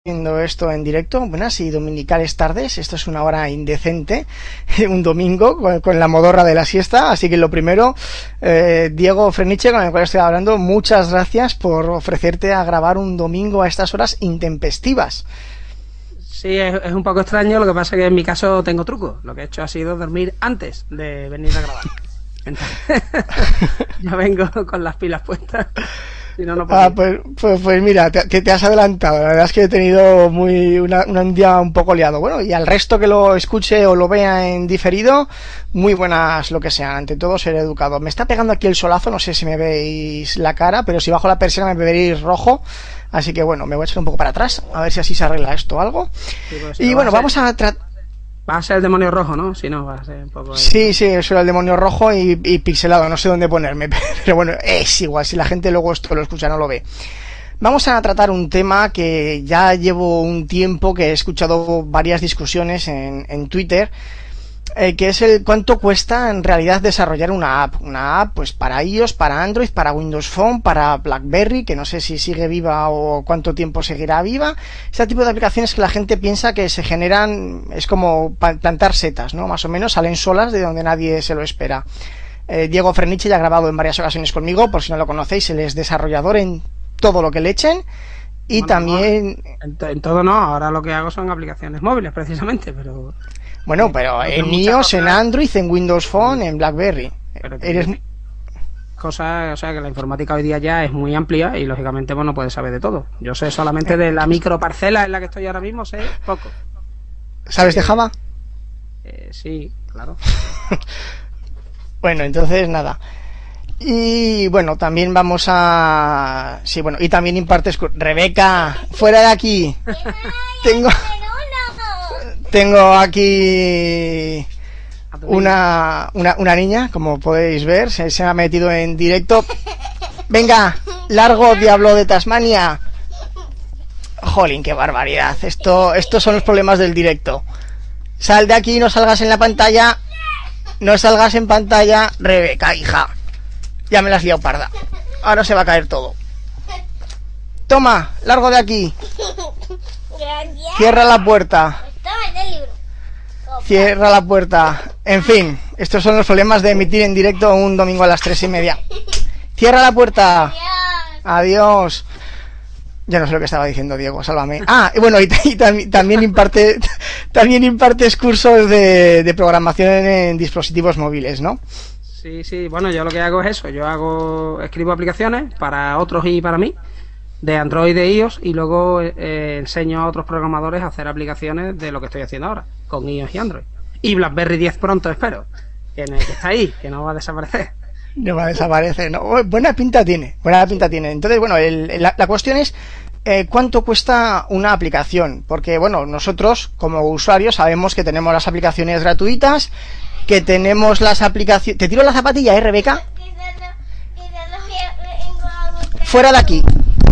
Haciendo esto en directo, buenas y dominicales tardes. Esto es una hora indecente, un domingo con la modorra de la siesta. Así que lo primero, Diego Freniche, con el cual estoy hablando, muchas gracias por ofrecerte a grabar un domingo a estas horas intempestivas. Sí, es un poco extraño, lo que pasa es que en mi caso tengo truco. Lo que he hecho ha sido dormir antes de venir a grabar. Entonces, ya vengo con las pilas puestas. Si no, no pues mira, te has adelantado. La verdad es que he tenido un día un poco liado. Bueno, y al resto que lo escuche o lo vea en diferido, muy buenas lo que sean. Ante todo, ser educado. Me está pegando aquí el solazo, no sé si me veis la cara, pero si bajo la persiana me veréis rojo. Así que bueno, me voy a echar un poco para atrás, a ver si así se arregla esto o algo. Sí, pues, y bueno, vamos a tratar... Va a ser el demonio rojo, ¿no? Si no, va a ser un poco... Sí, soy el demonio rojo y pixelado, no sé dónde ponerme, pero bueno, es igual, si la gente luego esto lo escucha no lo ve. Vamos a tratar un tema que ya llevo un tiempo, que he escuchado varias discusiones en Twitter, que es el cuánto cuesta en realidad desarrollar una app pues para iOS, para Android, para Windows Phone, para BlackBerry, que no sé si sigue viva o cuánto tiempo seguirá viva. Este tipo de aplicaciones que la gente piensa que se generan, es como plantar setas, ¿no? Más o menos salen solas de donde nadie se lo espera. Diego Freniche ya ha grabado en varias ocasiones conmigo, por si no lo conocéis, él es desarrollador en todo lo que le echen. Y bueno, también... En todo no, ahora lo que hago son aplicaciones móviles precisamente, pero... Bueno, pero en iOS, en Android, en Windows Phone, en BlackBerry. Eres... Cosa, o sea, que la informática hoy día ya es muy amplia y lógicamente no puedes saber de todo. Yo sé solamente de la microparcela en la que estoy ahora mismo, sé poco. ¿Sabes de Java? Sí, claro. Bueno, entonces nada. Y bueno, también vamos a... Sí, bueno, y también impartes... Rebeca, fuera de aquí. Tengo aquí una niña, como podéis ver, se ha metido en directo. Venga, largo, diablo de Tasmania. Jolín, qué barbaridad. Estos son los problemas del directo. Sal de aquí, no salgas en la pantalla. No salgas en pantalla, Rebeca, hija. Ya me la has liado parda. Ahora se va a caer todo. Toma, largo de aquí. Cierra la puerta. Cierra la puerta. En fin, estos son los problemas de emitir en directo un domingo a las 3:30. Cierra la puerta. Adiós. Ya no sé lo que estaba diciendo, Diego, sálvame. Y bueno, también impartes cursos de programación en dispositivos móviles, ¿no? Sí, bueno, yo lo que hago es eso. Escribo aplicaciones para otros y para mí, de Android, de iOS, y luego enseño a otros programadores a hacer aplicaciones de lo que estoy haciendo ahora, con iOS y Android. Y BlackBerry 10 pronto, espero, que está ahí, que no va a desaparecer. No va a desaparecer, no. Buena pinta tiene. Entonces, bueno, la cuestión es ¿cuánto cuesta una aplicación? Porque, bueno, nosotros, como usuarios, sabemos que tenemos las aplicaciones gratuitas, que tenemos las aplicaciones... ¿Te tiro la zapatilla, Rebeca? Fuera de aquí.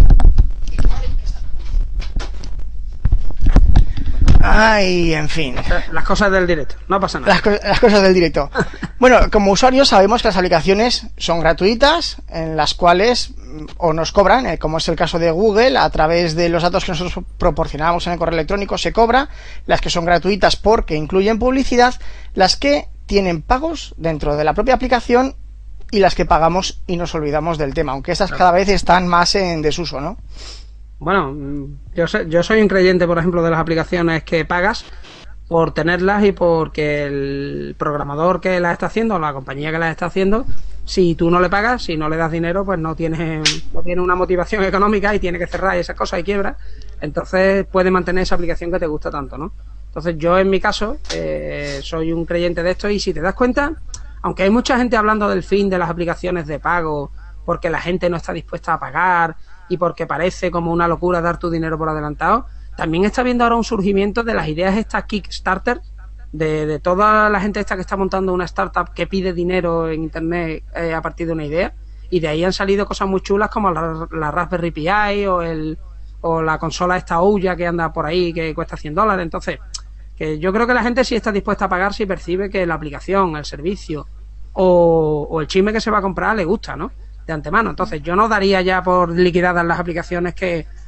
Ay, en fin. Las cosas del directo, no pasa nada. Las cosas del directo. Bueno, como usuarios sabemos que las aplicaciones son gratuitas, en las cuales o nos cobran, como es el caso de Google, a través de los datos que nosotros proporcionamos en el correo electrónico se cobra, las que son gratuitas porque incluyen publicidad, las que tienen pagos dentro de la propia aplicación y las que pagamos y nos olvidamos del tema, aunque estas cada vez están más en desuso, ¿no? Bueno, yo soy un creyente, por ejemplo, de las aplicaciones que pagas por tenerlas y porque el programador que las está haciendo, o la compañía que las está haciendo, si tú no le pagas, si no le das dinero, pues no tiene una motivación económica y tiene que cerrar y esas cosas y quiebra. Entonces puede mantener esa aplicación que te gusta tanto, ¿no? Entonces yo en mi caso soy un creyente de esto y si te das cuenta, aunque hay mucha gente hablando del fin de las aplicaciones de pago porque la gente no está dispuesta a pagar y porque parece como una locura dar tu dinero por adelantado, también está viendo ahora un surgimiento de las ideas estas Kickstarter, de toda la gente esta que está montando una startup que pide dinero en internet a partir de una idea, y de ahí han salido cosas muy chulas como la Raspberry Pi o la consola esta Ouya que anda por ahí que cuesta $100. Entonces, que yo creo que la gente sí está dispuesta a pagar si percibe que la aplicación, el servicio o el chisme que se va a comprar le gusta, ¿no? De antemano. Entonces yo no daría ya por liquidadas las aplicaciones que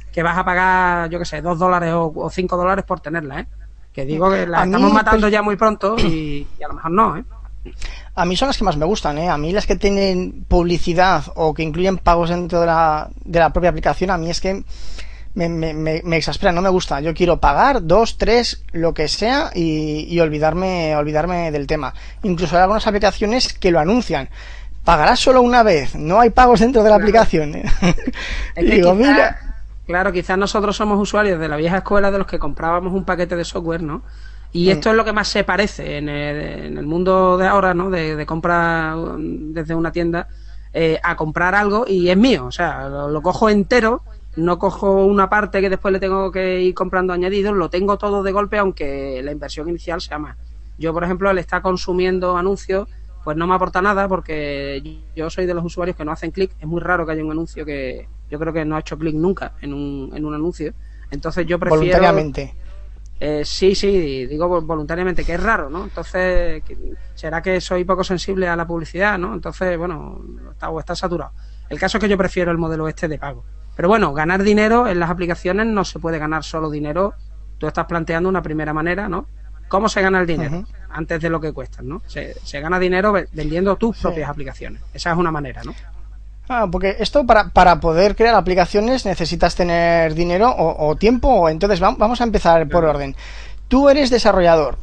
que vas a pagar, yo qué sé, $2 o $5 por tenerla, ¿eh? Que digo que la estamos matando ya muy pronto y a lo mejor no, ¿eh? A mí son las que más me gustan, ¿eh? A mí las que tienen publicidad o que incluyen pagos dentro de la propia aplicación, a mí es que me exaspera, no me gusta. Yo quiero pagar 2, 3, lo que sea y olvidarme del tema. Incluso hay algunas aplicaciones que lo anuncian. Pagarás solo una vez, no hay pagos dentro de la aplicación. Es que digo, mira... Claro, quizás nosotros somos usuarios de la vieja escuela de los que comprábamos un paquete de software, ¿no? Y esto es lo que más se parece en el mundo de ahora, ¿no? De compra desde una tienda a comprar algo y es mío. O sea, lo cojo entero, no cojo una parte que después le tengo que ir comprando añadidos, lo tengo todo de golpe, aunque la inversión inicial sea más. Yo, por ejemplo, al estar consumiendo anuncios, pues no me aporta nada porque yo soy de los usuarios que no hacen clic. Es muy raro que haya un anuncio que yo creo que no ha hecho clic nunca en un anuncio. Entonces yo prefiero... Voluntariamente. Sí, digo voluntariamente, que es raro, ¿no? Entonces, ¿será que soy poco sensible a la publicidad, no? Entonces, bueno, está saturado. El caso es que yo prefiero el modelo este de pago. Pero bueno, ganar dinero en las aplicaciones no se puede ganar solo dinero. Tú estás planteando una primera manera, ¿no? ¿Cómo se gana el dinero? Antes de lo que cuestan, ¿no? Se gana dinero vendiendo tus propias aplicaciones. Esa es una manera, ¿no? Porque esto para poder crear aplicaciones necesitas tener dinero o tiempo. Entonces vamos a empezar por orden. Tú eres desarrollador,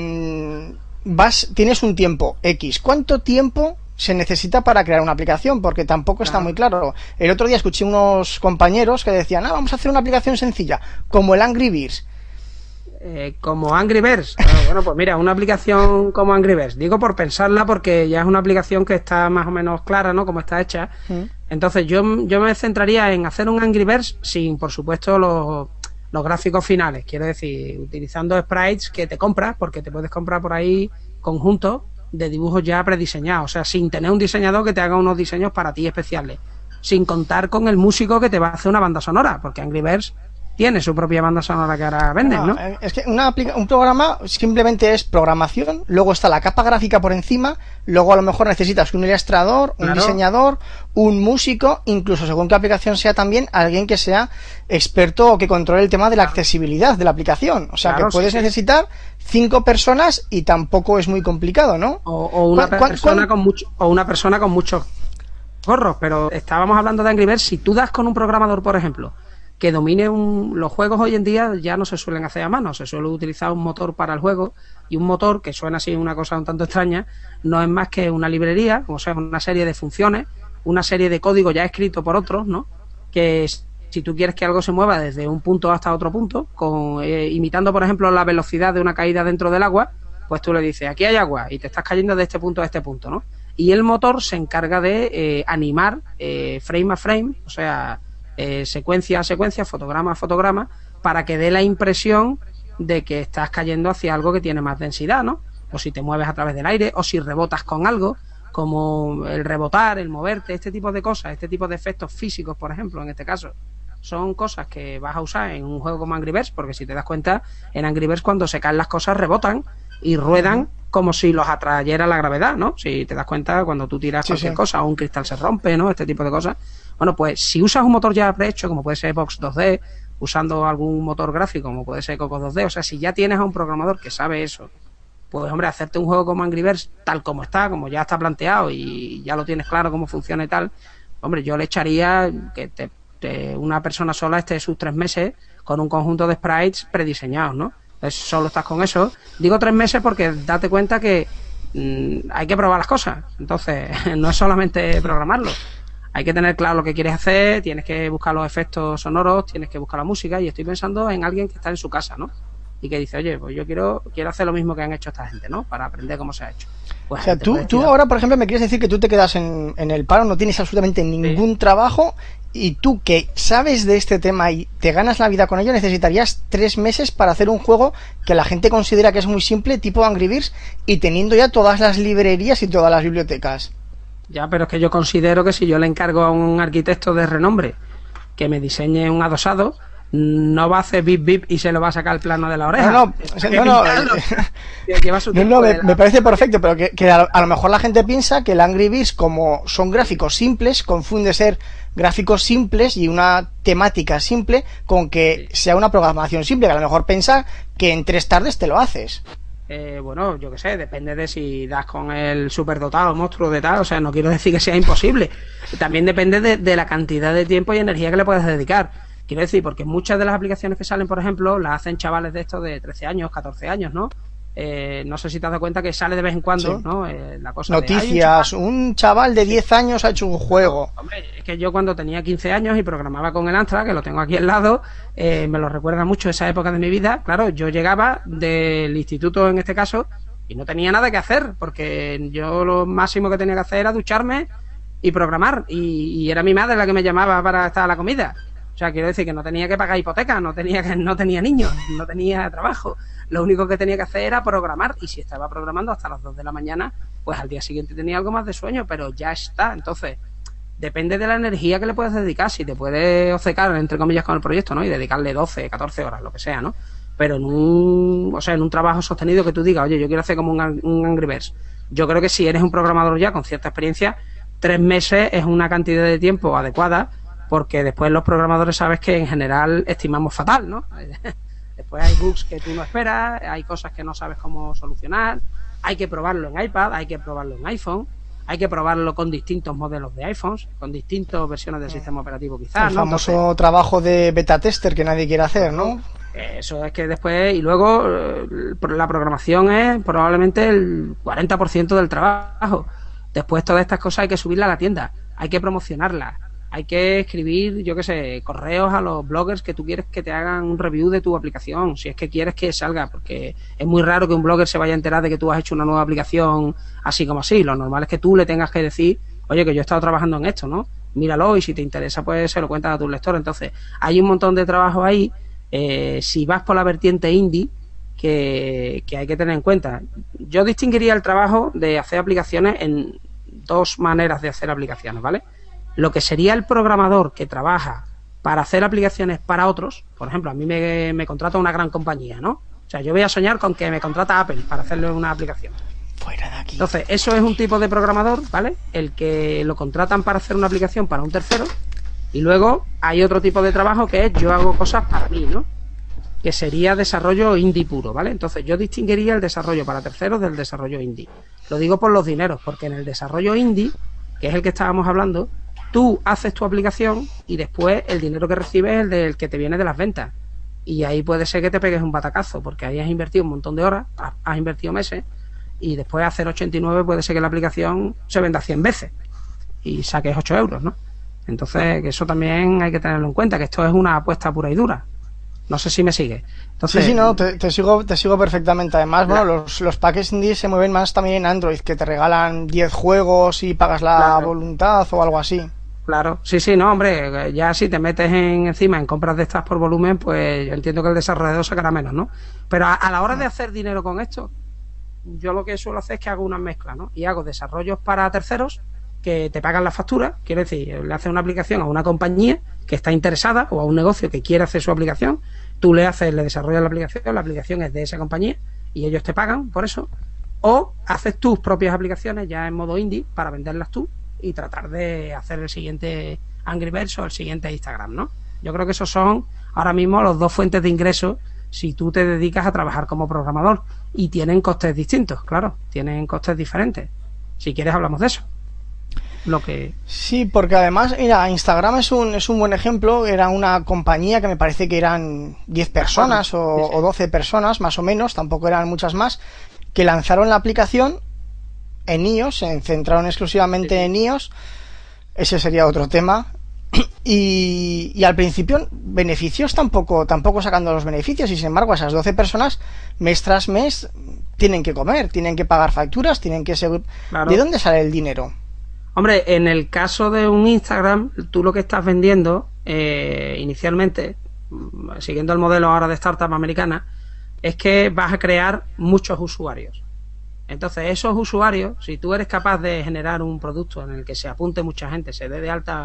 tienes un tiempo X. ¿Cuánto tiempo se necesita para crear una aplicación? Porque tampoco está muy claro. El otro día escuché unos compañeros que decían, vamos a hacer una aplicación sencilla, como el Angry Birds. Como Angry Birds. Bueno, pues mira, una aplicación como Angry Birds. Digo por pensarla porque ya es una aplicación que está más o menos clara, ¿no? Como está hecha. Entonces yo me centraría en hacer un Angry Birds sin, por supuesto, los gráficos finales. Quiero decir, utilizando sprites que te compras, porque te puedes comprar por ahí conjuntos de dibujos ya prediseñados. O sea, sin tener un diseñador que te haga unos diseños para ti especiales. Sin contar con el músico que te va a hacer una banda sonora, porque Angry Birds tiene su propia banda sonora que ahora venden, ¿no? Es que un programa simplemente es programación, luego está la capa gráfica por encima, luego a lo mejor necesitas un ilustrador, un diseñador, un músico, incluso según qué aplicación sea también, alguien que sea experto o que controle el tema de la accesibilidad de la aplicación. O sea, que puedes necesitar 5 personas y tampoco es muy complicado, ¿no? O una persona con muchos gorros, pero estábamos hablando de Angry Birds. Si tú das con un programador, por ejemplo, que domine los juegos hoy en día ya no se suelen hacer a mano, se suele utilizar un motor para el juego, y un motor, que suena así una cosa un tanto extraña, no es más que una librería, o sea, una serie de funciones, una serie de código ya escrito por otros, ¿no? Que si tú quieres que algo se mueva desde un punto hasta otro punto, imitando, por ejemplo, la velocidad de una caída dentro del agua, pues tú le dices, aquí hay agua, y te estás cayendo de este punto a este punto, ¿no? Y el motor se encarga de animar frame a frame, o sea, secuencia a secuencia, fotograma a fotograma, para que dé la impresión de que estás cayendo hacia algo que tiene más densidad, ¿no? O si te mueves a través del aire, o si rebotas con algo, como el rebotar, el moverte, este tipo de cosas, este tipo de efectos físicos, por ejemplo, en este caso, son cosas que vas a usar en un juego como Angry Birds, porque si te das cuenta, en Angry Birds cuando se caen las cosas rebotan y ruedan como si los atrayera la gravedad, ¿no? Si te das cuenta, cuando tú tiras cualquier cosa, o un cristal se rompe, ¿no? Este tipo de cosas. Bueno, pues si usas un motor ya prehecho, como puede ser Box 2D, usando algún motor gráfico, como puede ser Coco 2D, o sea, si ya tienes a un programador que sabe eso, pues hombre, hacerte un juego como Angry Birds, tal como está, como ya está planteado y ya lo tienes claro cómo funciona y tal, hombre, yo le echaría que una persona sola esté sus 3 meses con un conjunto de sprites prediseñados, ¿no? Entonces solo estás con eso. Digo 3 meses porque date cuenta que hay que probar las cosas. Entonces no es solamente programarlo. Hay que tener claro lo que quieres hacer, tienes que buscar los efectos sonoros, tienes que buscar la música, y estoy pensando en alguien que está en su casa, ¿no? Y que dice, oye, pues yo quiero hacer lo mismo que han hecho esta gente, ¿no? Para aprender cómo se ha hecho. Pues, o sea, tú ahora, por ejemplo, me quieres decir que tú te quedas en el paro, no tienes absolutamente ningún trabajo, y tú que sabes de este tema y te ganas la vida con ello, necesitarías 3 meses para hacer un juego que la gente considera que es muy simple, tipo Angry Birds, y teniendo ya todas las librerías y todas las bibliotecas. Ya, pero es que yo considero que si yo le encargo a un arquitecto de renombre que me diseñe un adosado, no va a hacer bip bip y se lo va a sacar el plano de la oreja. Me parece perfecto, pero que a lo mejor la gente piensa que el Angry Birds, como son gráficos simples, confunde ser gráficos simples y una temática simple con que sea una programación simple, que a lo mejor piensa que en 3 tardes te lo haces. Bueno, yo qué sé, depende de si das con el superdotado monstruo de tal, o sea, no quiero decir que sea imposible. También depende de la cantidad de tiempo y energía que le puedes dedicar. Quiero decir, porque muchas de las aplicaciones que salen, por ejemplo, las hacen chavales de estos de 13 años, 14 años, ¿no? No sé si te has dado cuenta que sale de vez en cuando, sí, ¿no? La cosa noticias, un chaval de 10 años ha hecho un juego. Hombre, es que yo cuando tenía 15 años y programaba con el Amstrad, que lo tengo aquí al lado, me lo recuerda mucho esa época de mi vida. Claro, yo llegaba del instituto, en este caso, y no tenía nada que hacer, porque yo lo máximo que tenía que hacer era ducharme y programar, y era mi madre la que me llamaba para estar a la comida. O sea, quiero decir que no tenía que pagar hipoteca, no tenía niños, no tenía trabajo. Lo único que tenía que hacer era programar, y si estaba programando hasta las 2 de la mañana, pues al día siguiente tenía algo más de sueño, pero ya está. Entonces, depende de la energía que le puedes dedicar, si te puedes obcecar, entre comillas, con el proyecto, ¿no? Y dedicarle 12, 14 horas, lo que sea, ¿no? Pero en un trabajo sostenido que tú digas, oye, yo quiero hacer como un Angry Birds. Yo creo que si eres un programador ya con cierta experiencia, 3 meses es una cantidad de tiempo adecuada, porque después los programadores sabes que en general estimamos fatal, ¿no? Después hay bugs que tú no esperas, hay cosas que no sabes cómo solucionar, hay que probarlo en iPad, hay que probarlo en iPhone, hay que probarlo con distintos modelos de iPhones, con distintas versiones del sistema operativo quizás, el famoso trabajo de beta tester que nadie quiere hacer, ¿no? Eso es que después, y luego la programación es probablemente el 40% del trabajo. Después todas estas cosas hay que subirlas a la tienda, hay que promocionarlas, hay que escribir, yo qué sé, correos a los bloggers que tú quieres que te hagan un review de tu aplicación, si es que quieres que salga, porque es muy raro que un blogger se vaya a enterar de que tú has hecho una nueva aplicación así como así. Lo normal es que tú le tengas que decir, oye, que yo he estado trabajando en esto, ¿no? Míralo, y si te interesa, pues se lo cuentas a tu lector. Entonces, hay un montón de trabajo ahí. Si vas por la vertiente indie, que hay que tener en cuenta. Yo distinguiría el trabajo de hacer aplicaciones en 2 maneras de hacer aplicaciones, ¿vale? Lo que sería el programador que trabaja para hacer aplicaciones para otros. Por ejemplo, a mí me contrata una gran compañía, ¿no? O sea, yo voy a soñar con que me contrata Apple para hacerle una aplicación. Fuera de aquí. Entonces, eso es un tipo de programador, ¿vale? El que lo contratan para hacer una aplicación para un tercero. Y luego hay otro tipo de trabajo que es yo hago cosas para mí, ¿no? Que sería desarrollo indie puro, ¿vale? Entonces, yo distinguiría el desarrollo para terceros del desarrollo indie. Lo digo por los dineros, porque en el desarrollo indie, que es el que estábamos hablando, tú haces tu aplicación y después el dinero que recibes es el del que te viene de las ventas. Y ahí puede ser que te pegues un batacazo, porque ahí has invertido un montón de horas, has invertido meses, y después a 0,89 puede ser que la aplicación se venda 100 veces y saques 8 euros, ¿no? Entonces, que eso también hay que tenerlo en cuenta, que esto es una apuesta pura y dura. No sé si me sigue. Entonces, sí, no, te sigo perfectamente. Además, bueno, los paquetes indie se mueven más también en Android, que te regalan 10 juegos y pagas la voluntad o algo así. Claro, sí, no, hombre, ya si te metes encima en compras de estas por volumen, pues yo entiendo que el desarrollador sacará menos, ¿no? Pero a la hora de hacer dinero con esto, yo lo que suelo hacer es que hago una mezcla, ¿no? Y hago desarrollos para terceros que te pagan la factura, quiero decir, le haces una aplicación a una compañía que está interesada o a un negocio que quiere hacer su aplicación, tú le desarrollas la aplicación es de esa compañía y ellos te pagan por eso, o haces tus propias aplicaciones ya en modo indie para venderlas tú y tratar de hacer el siguiente Angry Birds o el siguiente Instagram, ¿no? Yo creo que esos son ahora mismo los 2 fuentes de ingresos si tú te dedicas a trabajar como programador, y tienen costes distintos, claro, tienen costes diferentes. Si quieres hablamos de eso. Sí, porque además, mira, Instagram es un buen ejemplo. Era una compañía que me parece que eran 10 personas o 12 personas, más o menos, tampoco eran muchas más, que lanzaron la aplicación en iOS, se centraron exclusivamente en iOS. Ese sería otro tema. Y al principio beneficios tampoco sacando los beneficios, y sin embargo esas 12 personas mes tras mes tienen que comer, tienen que pagar facturas, tienen que seguir. Claro. ¿De dónde sale el dinero? Hombre, en el caso de un Instagram, tú lo que estás vendiendo inicialmente, siguiendo el modelo ahora de startup americana, es que vas a crear muchos usuarios. Entonces, esos usuarios, si tú eres capaz de generar un producto en el que se apunte mucha gente, se dé de alta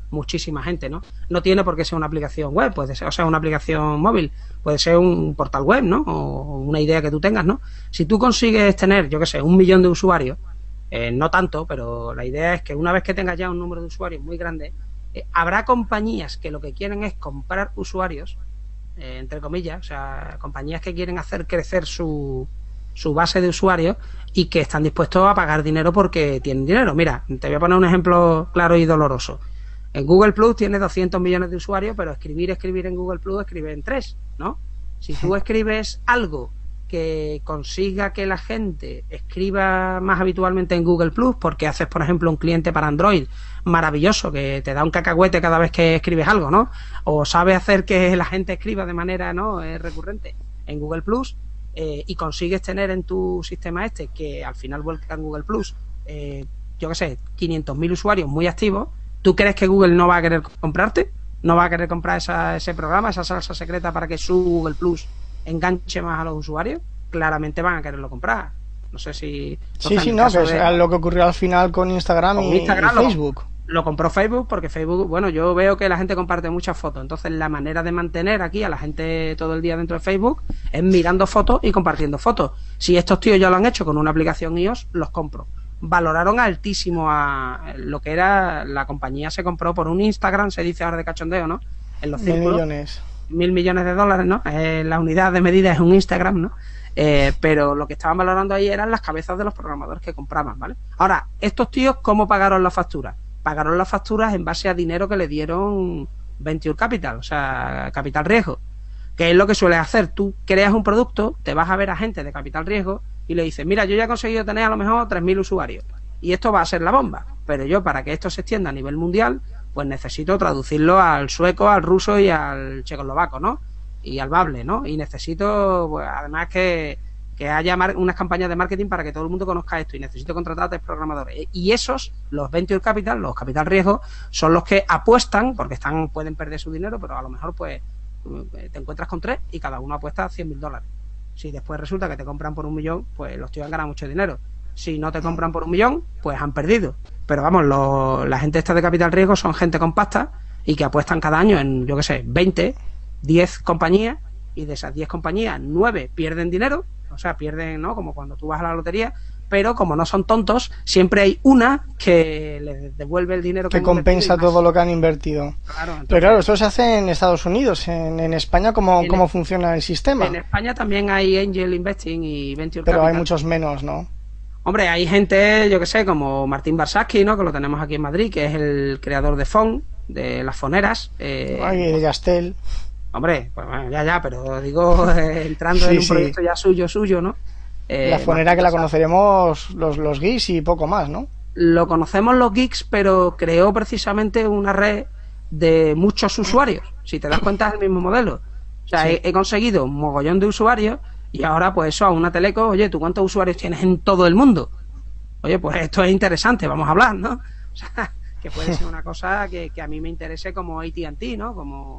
muchísima gente, ¿no? No tiene por qué ser una aplicación web, puede ser, o sea, una aplicación móvil, puede ser un portal web, ¿no? O una idea que tú tengas, ¿no? Si tú consigues tener, yo qué sé, 1 millón de usuarios, no tanto, pero la idea es que una vez que tengas ya un número de usuarios muy grande, habrá compañías que lo que quieren es comprar usuarios, entre comillas, o sea, compañías que quieren hacer crecer su base de usuarios y que están dispuestos a pagar dinero porque tienen dinero. Mira, te voy a poner un ejemplo claro y doloroso. En Google Plus tiene 200 millones de usuarios, pero escribir en Google Plus escribe en 3, ¿no? Si tú escribes algo que consiga que la gente escriba más habitualmente en Google Plus, porque haces, por ejemplo, un cliente para Android maravilloso que te da un cacahuete cada vez que escribes algo, ¿no? O sabe hacer que la gente escriba de manera no recurrente en Google Plus, y consigues tener en tu sistema que al final vuelca en Google Plus, yo qué sé, 500.000 usuarios muy activos. ¿Tú crees que Google no va a querer comprarte? ¿No va a querer comprar ese programa, esa salsa secreta para que su Google Plus enganche más a los usuarios? Claramente van a quererlo comprar. No sé si... Sí, no, que es lo que ocurrió al final con Instagram y Facebook. Lo compró Facebook porque Facebook, bueno, yo veo que la gente comparte muchas fotos, entonces la manera de mantener aquí a la gente todo el día dentro de Facebook es mirando fotos y compartiendo fotos. Si estos tíos ya lo han hecho con una aplicación iOS, los compro. Valoraron altísimo a lo que era la compañía, se compró por un Instagram, se dice ahora de cachondeo, ¿no? En los círculos. 1.000 millones de dólares, ¿no? La unidad de medida es un Instagram, ¿no? Pero lo que estaban valorando ahí eran las cabezas de los programadores que compraban, ¿vale? Ahora, estos tíos, ¿cómo pagaron la factura? Pagaron las facturas en base a dinero que le dieron Venture Capital, o sea, capital riesgo, que es lo que sueles hacer. Tú creas un producto, te vas a ver a gente de capital riesgo y le dices, mira, yo ya he conseguido tener a lo mejor 3.000 usuarios y esto va a ser la bomba, pero yo para que esto se extienda a nivel mundial, pues necesito traducirlo al sueco, al ruso y al checoslovaco, ¿no? Y al bable, ¿no? Y necesito, pues, además que haya unas campañas de marketing para que todo el mundo conozca esto, y necesito contratar a 3 programadores. Y esos, los Venture Capital, los capital riesgo, son los que apuestan, porque pueden perder su dinero, pero a lo mejor pues te encuentras con 3 y cada uno apuesta $100.000. Si después resulta que te compran por 1 millón, pues los tíos han ganado mucho dinero. Si no te compran por 1 millón, pues han perdido. Pero vamos, la gente esta de capital riesgo son gente con pasta y que apuestan cada año en, yo qué sé, 20, 10 compañías, y de esas 10 compañías, 9 pierden dinero. O sea, pierden, ¿no? Como cuando tú vas a la lotería, pero como no son tontos, siempre hay una que les devuelve el dinero que compensa todo lo que han invertido. Claro, entonces, pero claro, esto se hace en Estados Unidos. En España, ¿cómo funciona el sistema? En España también hay Angel Investing y Venture Pero Capital. Hay muchos menos, ¿no? Hombre, hay gente, yo que sé, como Martín Barsaski, ¿no? Que lo tenemos aquí en Madrid, que es el creador de Fon, de las foneras. De Yastel. Hombre, pues bueno, ya, pero digo, entrando en un proyecto ya suyo, ¿no? La fonera que la conoceremos los geeks y poco más, ¿no? Lo conocemos los geeks, pero creó precisamente una red de muchos usuarios. Si te das cuenta, es el mismo modelo. O sea, he conseguido un mogollón de usuarios y ahora, pues eso, a una teleco, oye, ¿tú cuántos usuarios tienes en todo el mundo? Oye, pues esto es interesante, vamos a hablar, ¿no? O sea, que puede ser una cosa que a mí me interese como AT&T, ¿no?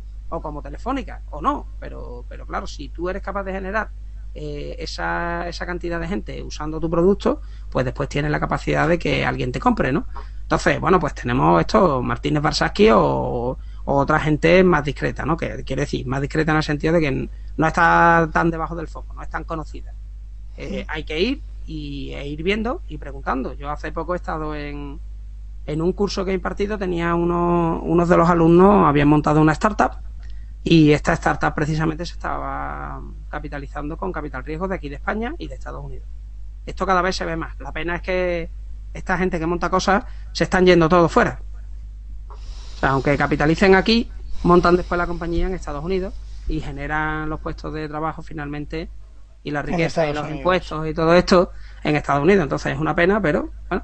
O como Telefónica, o no, pero claro, si tú eres capaz de generar esa cantidad de gente usando tu producto, pues después tienes la capacidad de que alguien te compre, ¿no? Entonces, bueno, pues tenemos esto, Martínez Barsaski o otra gente más discreta, ¿no? Que quiere decir, más discreta en el sentido de que no está tan debajo del foco, no es tan conocida. Hay que ir e ir viendo y preguntando. Yo hace poco he estado en un curso que he impartido, tenía unos de los alumnos habían montado una startup. Y esta startup precisamente se estaba capitalizando con capital riesgo de aquí de España y de Estados Unidos. Esto cada vez se ve más. La pena es que esta gente que monta cosas se están yendo todos fuera. O sea, aunque capitalicen aquí, montan después la compañía en Estados Unidos y generan los puestos de trabajo finalmente y la riqueza y los impuestos y todo esto en Estados Unidos. Entonces es una pena, pero bueno,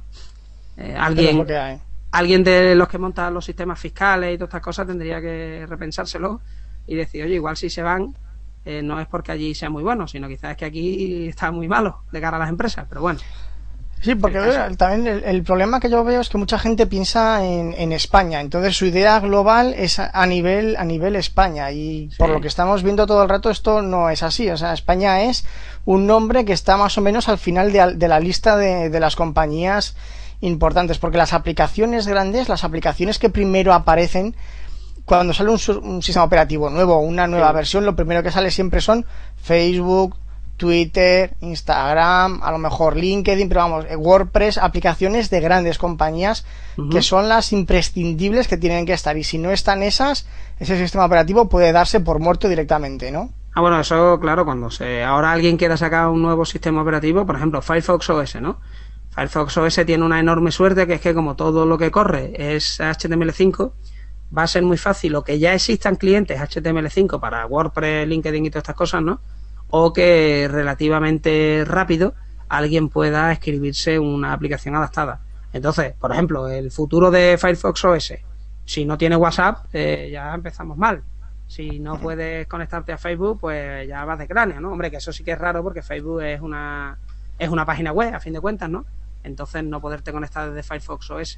alguien de los que montan los sistemas fiscales y todas estas cosas tendría que repensárselo y decir, oye, igual si se van, no es porque allí sea muy bueno, sino quizás es que aquí está muy malo de cara a las empresas, pero bueno. Sí, porque también el problema que yo veo es que mucha gente piensa en España, entonces su idea global es a nivel España, y por lo que estamos viendo todo el rato esto no es así. O sea, España es un nombre que está más o menos al final de la lista de las compañías importantes, porque las aplicaciones grandes, las aplicaciones que primero aparecen cuando sale un sistema operativo nuevo, una nueva versión, lo primero que sale siempre son Facebook, Twitter, Instagram, a lo mejor LinkedIn, pero vamos, WordPress, aplicaciones de grandes compañías que son las imprescindibles que tienen que estar, y si no están esas, ese sistema operativo puede darse por muerto directamente, ¿no? Ah, bueno, eso, claro, ahora alguien quiera sacar un nuevo sistema operativo, por ejemplo, Firefox OS, ¿no? Firefox OS tiene una enorme suerte, que es que como todo lo que corre es HTML5, va a ser muy fácil o que ya existan clientes HTML5 para WordPress, LinkedIn y todas estas cosas, ¿no? O que relativamente rápido alguien pueda escribirse una aplicación adaptada. Entonces, por ejemplo, el futuro de Firefox OS, si no tiene WhatsApp, ya empezamos mal. Si no puedes conectarte a Facebook, pues ya vas de cráneo, ¿no? Hombre, que eso sí que es raro, porque Facebook es una página web, a fin de cuentas, ¿no? Entonces, no poderte conectar desde Firefox OS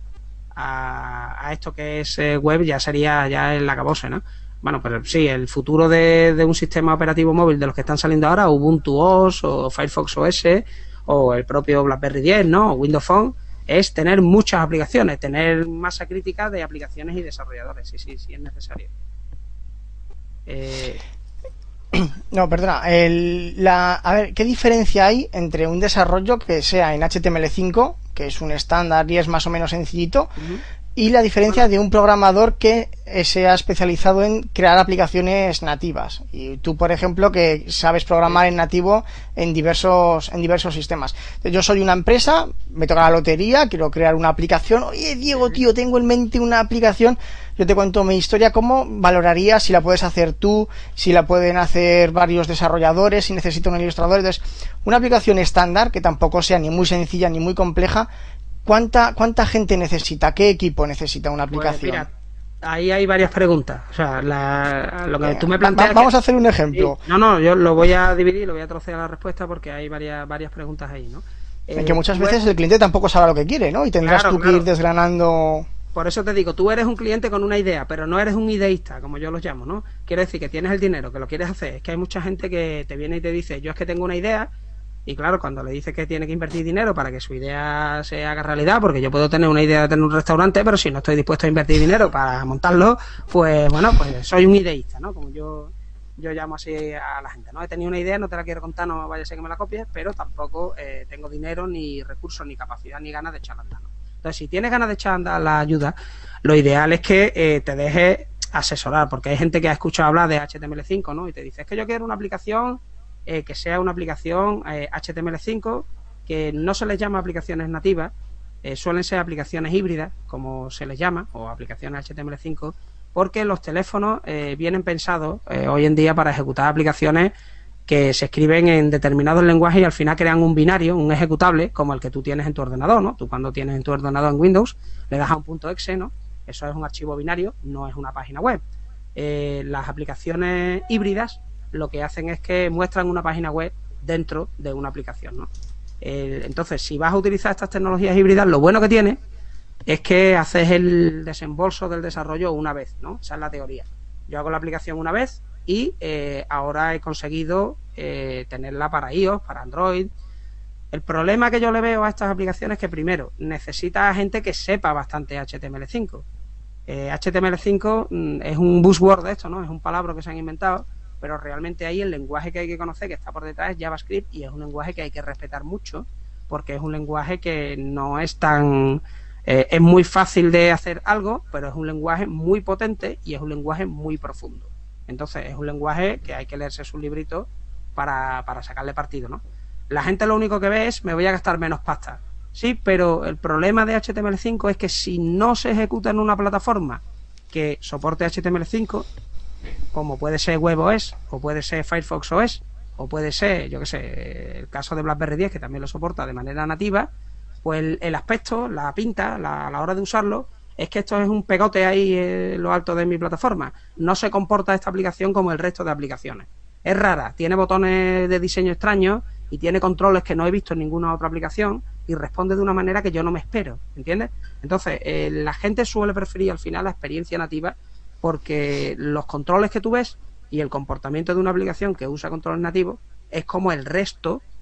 a esto que es web ya sería ya el acabose, ¿no? Bueno, pero sí, el futuro de un sistema operativo móvil de los que están saliendo ahora, Ubuntu OS o Firefox OS o el propio BlackBerry 10, ¿no? O Windows Phone, es tener muchas aplicaciones, tener masa crítica de aplicaciones y desarrolladores, sí es necesario. No, perdona. A ver, ¿qué diferencia hay entre un desarrollo que sea en HTML5, que es un estándar y es más o menos sencillito, y la diferencia de un programador que sea especializado en crear aplicaciones nativas? Y tú, por ejemplo, que sabes programar en nativo en diversos sistemas. Yo soy una empresa, me toca la lotería, quiero crear una aplicación. Oye, Diego, tío, tengo en mente una aplicación. Yo te cuento mi historia. ¿Cómo valorarías si la puedes hacer tú, si la pueden hacer varios desarrolladores, si necesita un ilustrador? Entonces, una aplicación estándar, que tampoco sea ni muy sencilla ni muy compleja, ¿cuánta gente necesita? ¿Qué equipo necesita una aplicación? Pues mira, ahí hay varias preguntas. O sea, lo que tú me planteas... Vamos a hacer un ejemplo. Sí, no, yo lo voy a dividir, lo voy a trocear la respuesta, porque hay varias preguntas ahí, ¿no? En que muchas veces el cliente tampoco sabe lo que quiere, ¿no? Y tendrás tú que ir desgranando... Por eso te digo, tú eres un cliente con una idea, pero no eres un ideísta, como yo los llamo, ¿no? Quiero decir que tienes el dinero, que lo quieres hacer. Es que hay mucha gente que te viene y te dice, yo es que tengo una idea, y claro, cuando le dices que tiene que invertir dinero para que su idea se haga realidad, porque yo puedo tener una idea de tener un restaurante, pero si no estoy dispuesto a invertir dinero para montarlo, pues bueno, pues soy un ideísta, ¿no? Como yo llamo así a la gente, ¿no? He tenido una idea, no te la quiero contar, no vaya a ser que me la copies, pero tampoco tengo dinero, ni recursos, ni capacidad, ni ganas de echarla a andar, ¿no? Entonces, si tienes ganas de echar a andar la ayuda, lo ideal es que te dejes asesorar, porque hay gente que ha escuchado hablar de HTML5, ¿no? Y te dice, es que yo quiero una aplicación que sea una aplicación HTML5, que no se les llama aplicaciones nativas, suelen ser aplicaciones híbridas, como se les llama, o aplicaciones HTML5, porque los teléfonos vienen pensados hoy en día para ejecutar aplicaciones que se escriben en determinados lenguajes y al final crean un binario, un ejecutable, como el que tú tienes en tu ordenador, ¿no? Tú cuando tienes en tu ordenador en Windows, le das a un .exe, ¿no? Eso es un archivo binario, no es una página web. Las aplicaciones híbridas lo que hacen es que muestran una página web dentro de una aplicación, ¿no? Entonces, si vas a utilizar estas tecnologías híbridas, lo bueno que tiene es que haces el desembolso del desarrollo una vez, ¿no? Esa es la teoría. Yo hago la aplicación una vez y ahora he conseguido tenerla para iOS, para Android. El problema que yo le veo a estas aplicaciones es que, primero, necesita gente que sepa bastante HTML5. HTML5 es un buzzword de esto, ¿no? Es un palabra que se han inventado, pero realmente ahí el lenguaje que hay que conocer, que está por detrás, es JavaScript, y es un lenguaje que hay que respetar mucho, porque es un lenguaje que no es tan... es muy fácil de hacer algo, pero es un lenguaje muy potente y es un lenguaje muy profundo. Entonces, es un lenguaje que hay que leerse sus libritos para sacarle partido, ¿no? La gente lo único que ve es, me voy a gastar menos pasta. Sí, pero el problema de HTML5 es que si no se ejecuta en una plataforma que soporte HTML5, como puede ser WebOS, o puede ser Firefox OS, o puede ser, yo qué sé, el caso de BlackBerry 10, que también lo soporta de manera nativa, pues el aspecto, la pinta, a la hora de usarlo, es que esto es un pegote ahí en lo alto de mi plataforma. No se comporta esta aplicación como el resto de aplicaciones. Es rara, tiene botones de diseño extraños y tiene controles que no he visto en ninguna otra aplicación y responde de una manera que yo no me espero, ¿entiendes? Entonces, la gente suele preferir al final la experiencia nativa, porque los controles que tú ves y el comportamiento de una aplicación que usa controles nativos es como el resto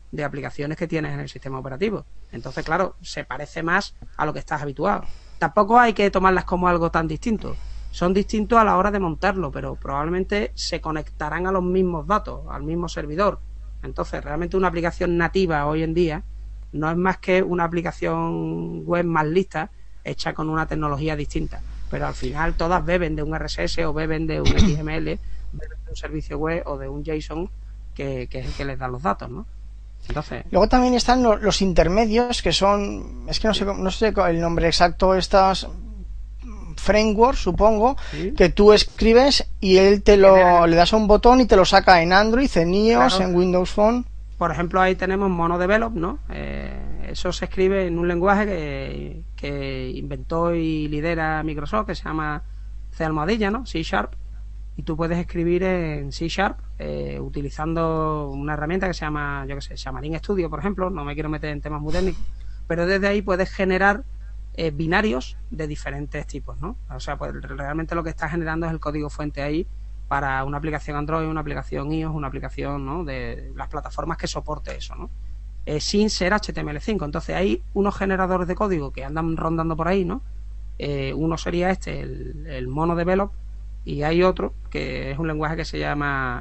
de aplicaciones que tienes en el sistema operativo. Entonces, claro, se parece más a lo que estás habituado. Tampoco hay que tomarlas como algo tan distinto. Son distintos a la hora de montarlo, pero probablemente se conectarán a los mismos datos, al mismo servidor. Entonces, realmente una aplicación nativa hoy en día no es más que una aplicación web más lista, hecha con una tecnología distinta. Pero al final todas beben de un RSS o beben de un XML, beben de un servicio web o de un JSON que es el que les da los datos, ¿no? Entonces, luego también están los intermedios, que son, es que no sé el nombre exacto, estas frameworks, supongo, ¿sí? que tú escribes y él le das a un botón y te lo saca en Android, en iOS, claro, en Windows Phone. Por ejemplo, ahí tenemos MonoDevelop, ¿no? Eso se escribe en un lenguaje que inventó y lidera Microsoft, que se llama C#, ¿no? C#. Y tú puedes escribir en C# utilizando una herramienta que se llama, yo qué sé, Xamarin Studio, por ejemplo. No me quiero meter en temas muy técnicos, pero desde ahí puedes generar binarios de diferentes tipos, ¿no? O sea, pues realmente lo que está generando es el código fuente ahí para una aplicación Android, una aplicación iOS, una aplicación, ¿no?, de las plataformas que soporte eso, ¿no? Sin ser HTML5. Entonces hay unos generadores de código que andan rondando por ahí, ¿no? Uno sería el MonoDevelop, y hay otro que es un lenguaje que se llama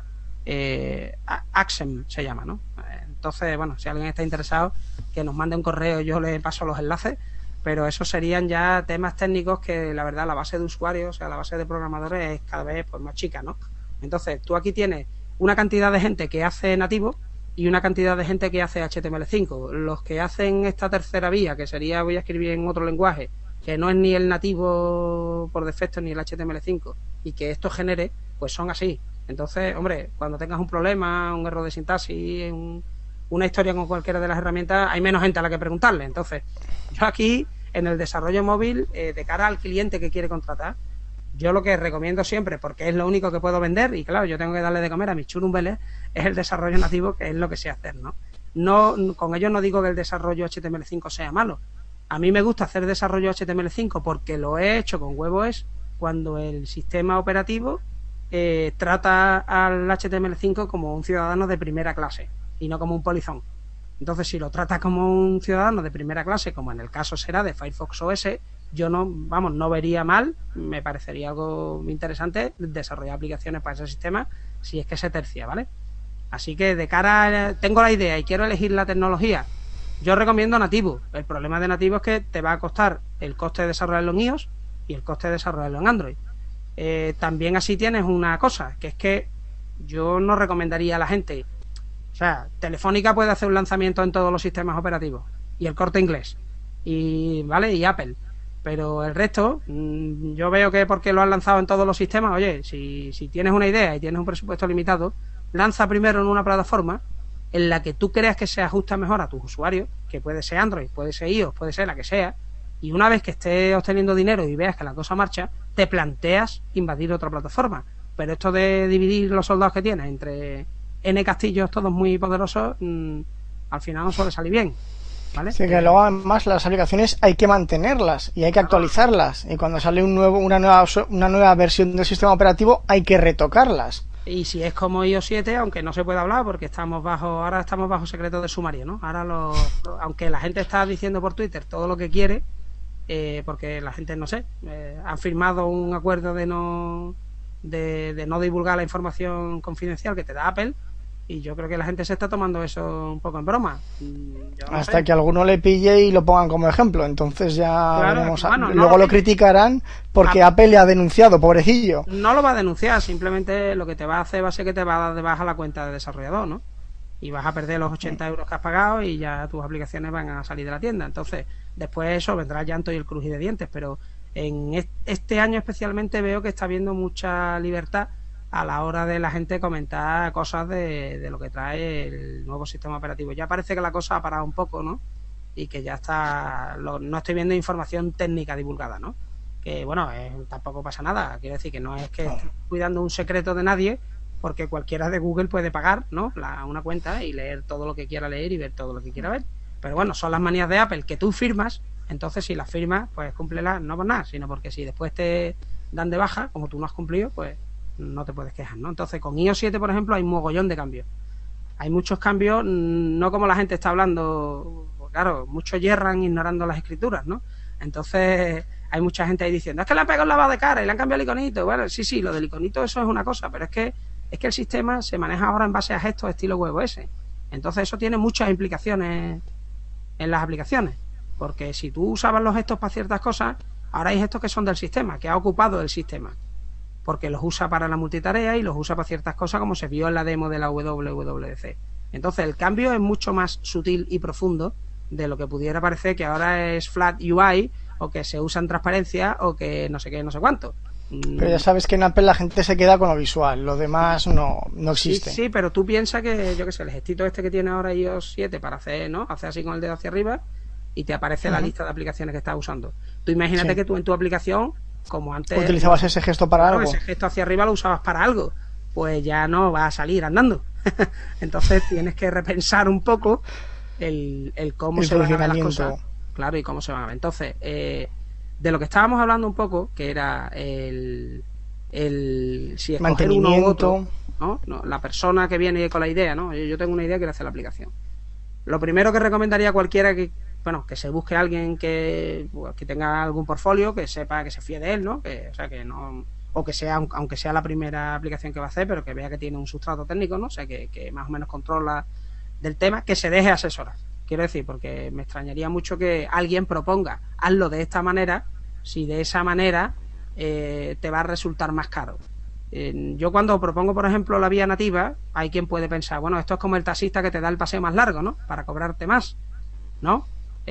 Axem, se llama, ¿no? Entonces, bueno, si alguien está interesado, que nos mande un correo, yo le paso los enlaces, pero esos serían ya temas técnicos que la verdad la base de usuarios, o sea, la base de programadores es cada vez pues más chica, ¿no? Entonces, tú aquí tienes una cantidad de gente que hace nativo y una cantidad de gente que hace HTML5. Los que hacen esta tercera vía, que sería voy a escribir en otro lenguaje, que no es ni el nativo por defecto ni el HTML5, y que esto genere, pues son así. Entonces, hombre, cuando tengas un problema, un error de sintaxis, una historia con cualquiera de las herramientas, hay menos gente a la que preguntarle. Entonces, yo aquí, en el desarrollo móvil, de cara al cliente que quiere contratar, yo lo que recomiendo siempre, porque es lo único que puedo vender, y claro, yo tengo que darle de comer a mis churumbeles, es el desarrollo nativo, que es lo que sé hacer, ¿no? Con ello no digo que el desarrollo HTML5 sea malo. A mí me gusta hacer desarrollo HTML5 porque lo he hecho con WebOS cuando el sistema operativo trata al HTML5 como un ciudadano de primera clase y no como un polizón. Entonces, si lo trata como un ciudadano de primera clase, como en el caso será de Firefox OS, yo no vería mal, me parecería algo interesante desarrollar aplicaciones para ese sistema si es que se tercia, ¿vale? Así que de cara tengo la idea y quiero elegir la tecnología, yo recomiendo nativo. El problema de nativo es que te va a costar el coste de desarrollarlo en iOS y el coste de desarrollarlo en Android. También así tienes una cosa, que es que yo no recomendaría a la gente, o sea, Telefónica puede hacer un lanzamiento en todos los sistemas operativos, y el Corte Inglés, y Apple, pero el resto, yo veo que porque lo han lanzado en todos los sistemas, oye, si tienes una idea y tienes un presupuesto limitado, lanza primero en una plataforma en la que tú creas que se ajusta mejor a tus usuarios, que puede ser Android, puede ser iOS, puede ser la que sea, y una vez que estés obteniendo dinero y veas que la cosa marcha, te planteas invadir otra plataforma. Pero esto de dividir los soldados que tienes entre N castillos todos muy poderosos, al final no suele salir bien, ¿vale? Sí, que luego además las aplicaciones hay que mantenerlas y hay que actualizarlas, y cuando sale una nueva versión del sistema operativo hay que retocarlas. Y si es como iOS 7, aunque no se puede hablar porque ahora estamos bajo secreto de sumario, ¿no? Ahora aunque la gente está diciendo por Twitter todo lo que quiere, porque la gente, no sé, han firmado un acuerdo de no divulgar la información confidencial que te da Apple, y yo creo que la gente se está tomando eso un poco en broma. Hasta que alguno le pille y lo pongan como ejemplo, entonces ya claro, veremos. Bueno, luego lo criticarán porque Apple le ha denunciado, pobrecillo. No lo va a denunciar, simplemente lo que te va a hacer va a ser que te va a dar de baja la cuenta de desarrollador, ¿no? Y vas a perder los 80 euros que has pagado y ya tus aplicaciones van a salir de la tienda. Entonces, después de eso vendrá el llanto y el crujir de dientes, pero en este año especialmente veo que está habiendo mucha libertad a la hora de la gente comentar cosas de lo que trae el nuevo sistema operativo. Ya parece que la cosa ha parado un poco, ¿no? Y que ya está, no estoy viendo información técnica divulgada, ¿no? Que bueno, tampoco pasa nada. Quiero decir que no es que esté cuidando un secreto de nadie, porque cualquiera de Google puede pagar, ¿no?, una cuenta y leer todo lo que quiera leer y ver todo lo que quiera ver. Pero bueno, son las manías de Apple que tú firmas. Entonces, si las firmas, pues cúmplelas, no por nada, sino porque si después te dan de baja, como tú no has cumplido, pues no te puedes quejar, ¿no? Entonces, con iOS 7, por ejemplo, hay un mogollón de cambios. hay muchos cambios, no como la gente está hablando, claro, muchos yerran ignorando las escrituras, ¿no? Entonces hay mucha gente ahí diciendo, es que le han pegado un lavado de cara y le han cambiado el iconito. Bueno, sí, lo del iconito eso es una cosa, pero es que el sistema se maneja ahora en base a gestos estilo WebOS. Entonces eso tiene muchas implicaciones en las aplicaciones, porque si tú usabas los gestos para ciertas cosas, ahora hay gestos que son del sistema, que ha ocupado el sistema, porque los usa para la multitarea y los usa para ciertas cosas, como se vio en la demo de la WWDC. Entonces el cambio es mucho más sutil y profundo de lo que pudiera parecer que ahora es Flat UI, o que se usa en transparencia, o que no sé qué, no sé cuánto. Pero ya sabes que en Apple la gente se queda con lo visual, lo demás no existe. Sí, pero tú piensas que, yo qué sé, el gestito este que tiene ahora iOS 7 para hacer, ¿no? Hace así con el dedo hacia arriba y te aparece la lista de aplicaciones que estás usando. Tú imagínate que tú en tu aplicación, como antes... ¿Utilizabas ese gesto para algo? Ese gesto hacia arriba lo usabas para algo. Pues ya no va a salir andando. Entonces tienes que repensar un poco el cómo se van a ver las cosas. Claro, y cómo se van a ver. Entonces, de lo que estábamos hablando un poco, que era si escoger uno u otro, ¿no? La persona que viene con la idea, ¿no? Yo tengo una idea, quiero hacer la aplicación. Lo primero que recomendaría a cualquiera que se busque a alguien que tenga algún portfolio, que sepa, que se fíe de él, ¿no? O que sea, aunque sea la primera aplicación que va a hacer, pero que vea que tiene un sustrato técnico, ¿no? O sea, que más o menos controla del tema, que se deje asesorar. Quiero decir, porque me extrañaría mucho que alguien proponga, hazlo de esta manera, si de esa manera te va a resultar más caro. Yo cuando propongo, por ejemplo, la vía nativa, hay quien puede pensar, bueno, esto es como el taxista que te da el paseo más largo, ¿no? Para cobrarte más, ¿no?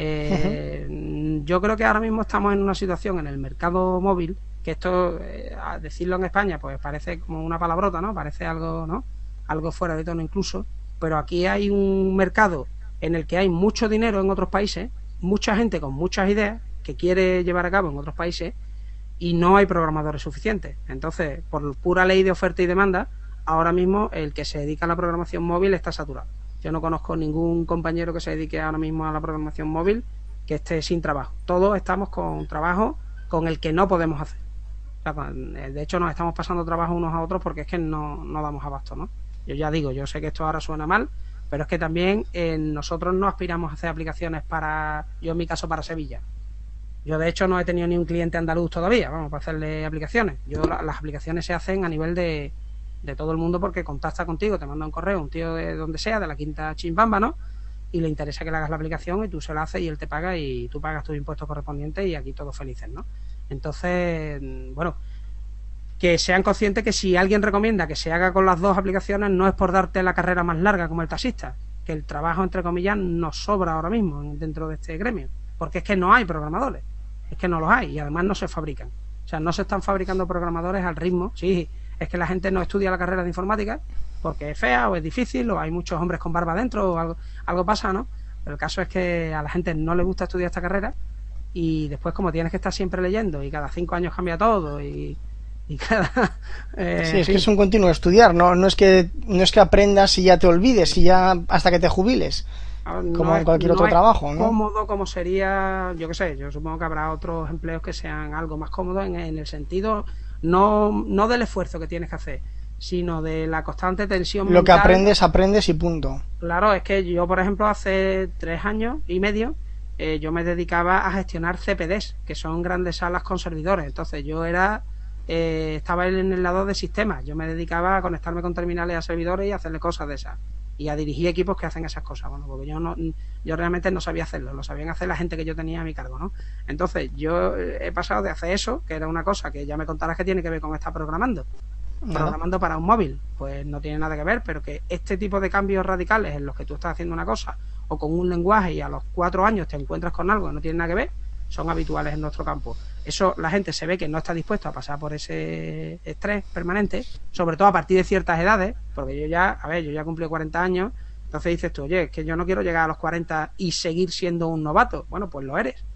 Yo creo que ahora mismo estamos en una situación en el mercado móvil, que esto, a decirlo en España, pues parece como una palabrota, ¿no? Parece algo, ¿no? Algo fuera de tono incluso, pero aquí hay un mercado en el que hay mucho dinero en otros países, mucha gente con muchas ideas que quiere llevar a cabo en otros países, y no hay programadores suficientes. Entonces, por pura ley de oferta y demanda, ahora mismo el que se dedica a la programación móvil está saturado. Yo no conozco ningún compañero que se dedique ahora mismo a la programación móvil que esté sin trabajo. Todos estamos con trabajo con el que no podemos hacer. O sea, de hecho, nos estamos pasando trabajo unos a otros porque es que no damos abasto, ¿no? Yo ya digo, yo sé que esto ahora suena mal, pero es que también nosotros no aspiramos a hacer aplicaciones yo en mi caso para Sevilla. Yo de hecho no he tenido ni un cliente andaluz todavía, vamos, para hacerle aplicaciones. Las aplicaciones se hacen a nivel de todo el mundo, porque contacta contigo, te manda un correo, un tío de donde sea, de la quinta Chimbamba, ¿no? Y le interesa que le hagas la aplicación y tú se la haces y él te paga y tú pagas tus impuestos correspondientes y aquí todos felices, ¿no? Entonces, bueno, que sean conscientes que si alguien recomienda que se haga con las dos aplicaciones, no es por darte la carrera más larga como el taxista, que el trabajo, entre comillas, nos sobra ahora mismo dentro de este gremio, porque es que no hay programadores, es que no los hay y además no se fabrican. O sea, no se están fabricando programadores al ritmo. Sí, es que la gente no estudia la carrera de informática porque es fea o es difícil o hay muchos hombres con barba dentro o algo pasa, ¿no? Pero el caso es que a la gente no le gusta estudiar esta carrera y después, como tienes que estar siempre leyendo y cada 5 años cambia todo y cada... sí, es que es un continuo estudiar, no es que aprendas y ya te olvides y ya hasta que te jubiles, como en cualquier otro trabajo, ¿no? Cómodo como sería, yo qué sé, yo supongo que habrá otros empleos que sean algo más cómodos en el sentido no del esfuerzo que tienes que hacer, sino de la constante tensión mental. Lo que aprendes y punto. Claro, es que yo, por ejemplo, hace 3 años y medio yo me dedicaba a gestionar CPDs, que son grandes salas con servidores. Entonces yo estaba en el lado de sistemas. Yo me dedicaba a conectarme con terminales a servidores y a hacerle cosas de esas. Y a dirigir equipos que hacen esas cosas. Bueno, porque yo realmente no sabía hacerlo. Lo sabían hacer la gente que yo tenía a mi cargo, ¿no? Entonces yo he pasado de hacer eso, que era una cosa que ya me contarás que tiene que ver con estar programando. Programando para un móvil, pues no tiene nada que ver, pero que este tipo de cambios radicales en los que tú estás haciendo una cosa o con un lenguaje y a los 4 años te encuentras con algo que no tiene nada que ver, son habituales en nuestro campo. Eso la gente se ve que no está dispuesto a pasar por ese estrés permanente, sobre todo a partir de ciertas edades, porque yo ya cumplí 40 años, entonces dices tú, oye, es que yo no quiero llegar a los 40 y seguir siendo un novato. Bueno, pues lo eres.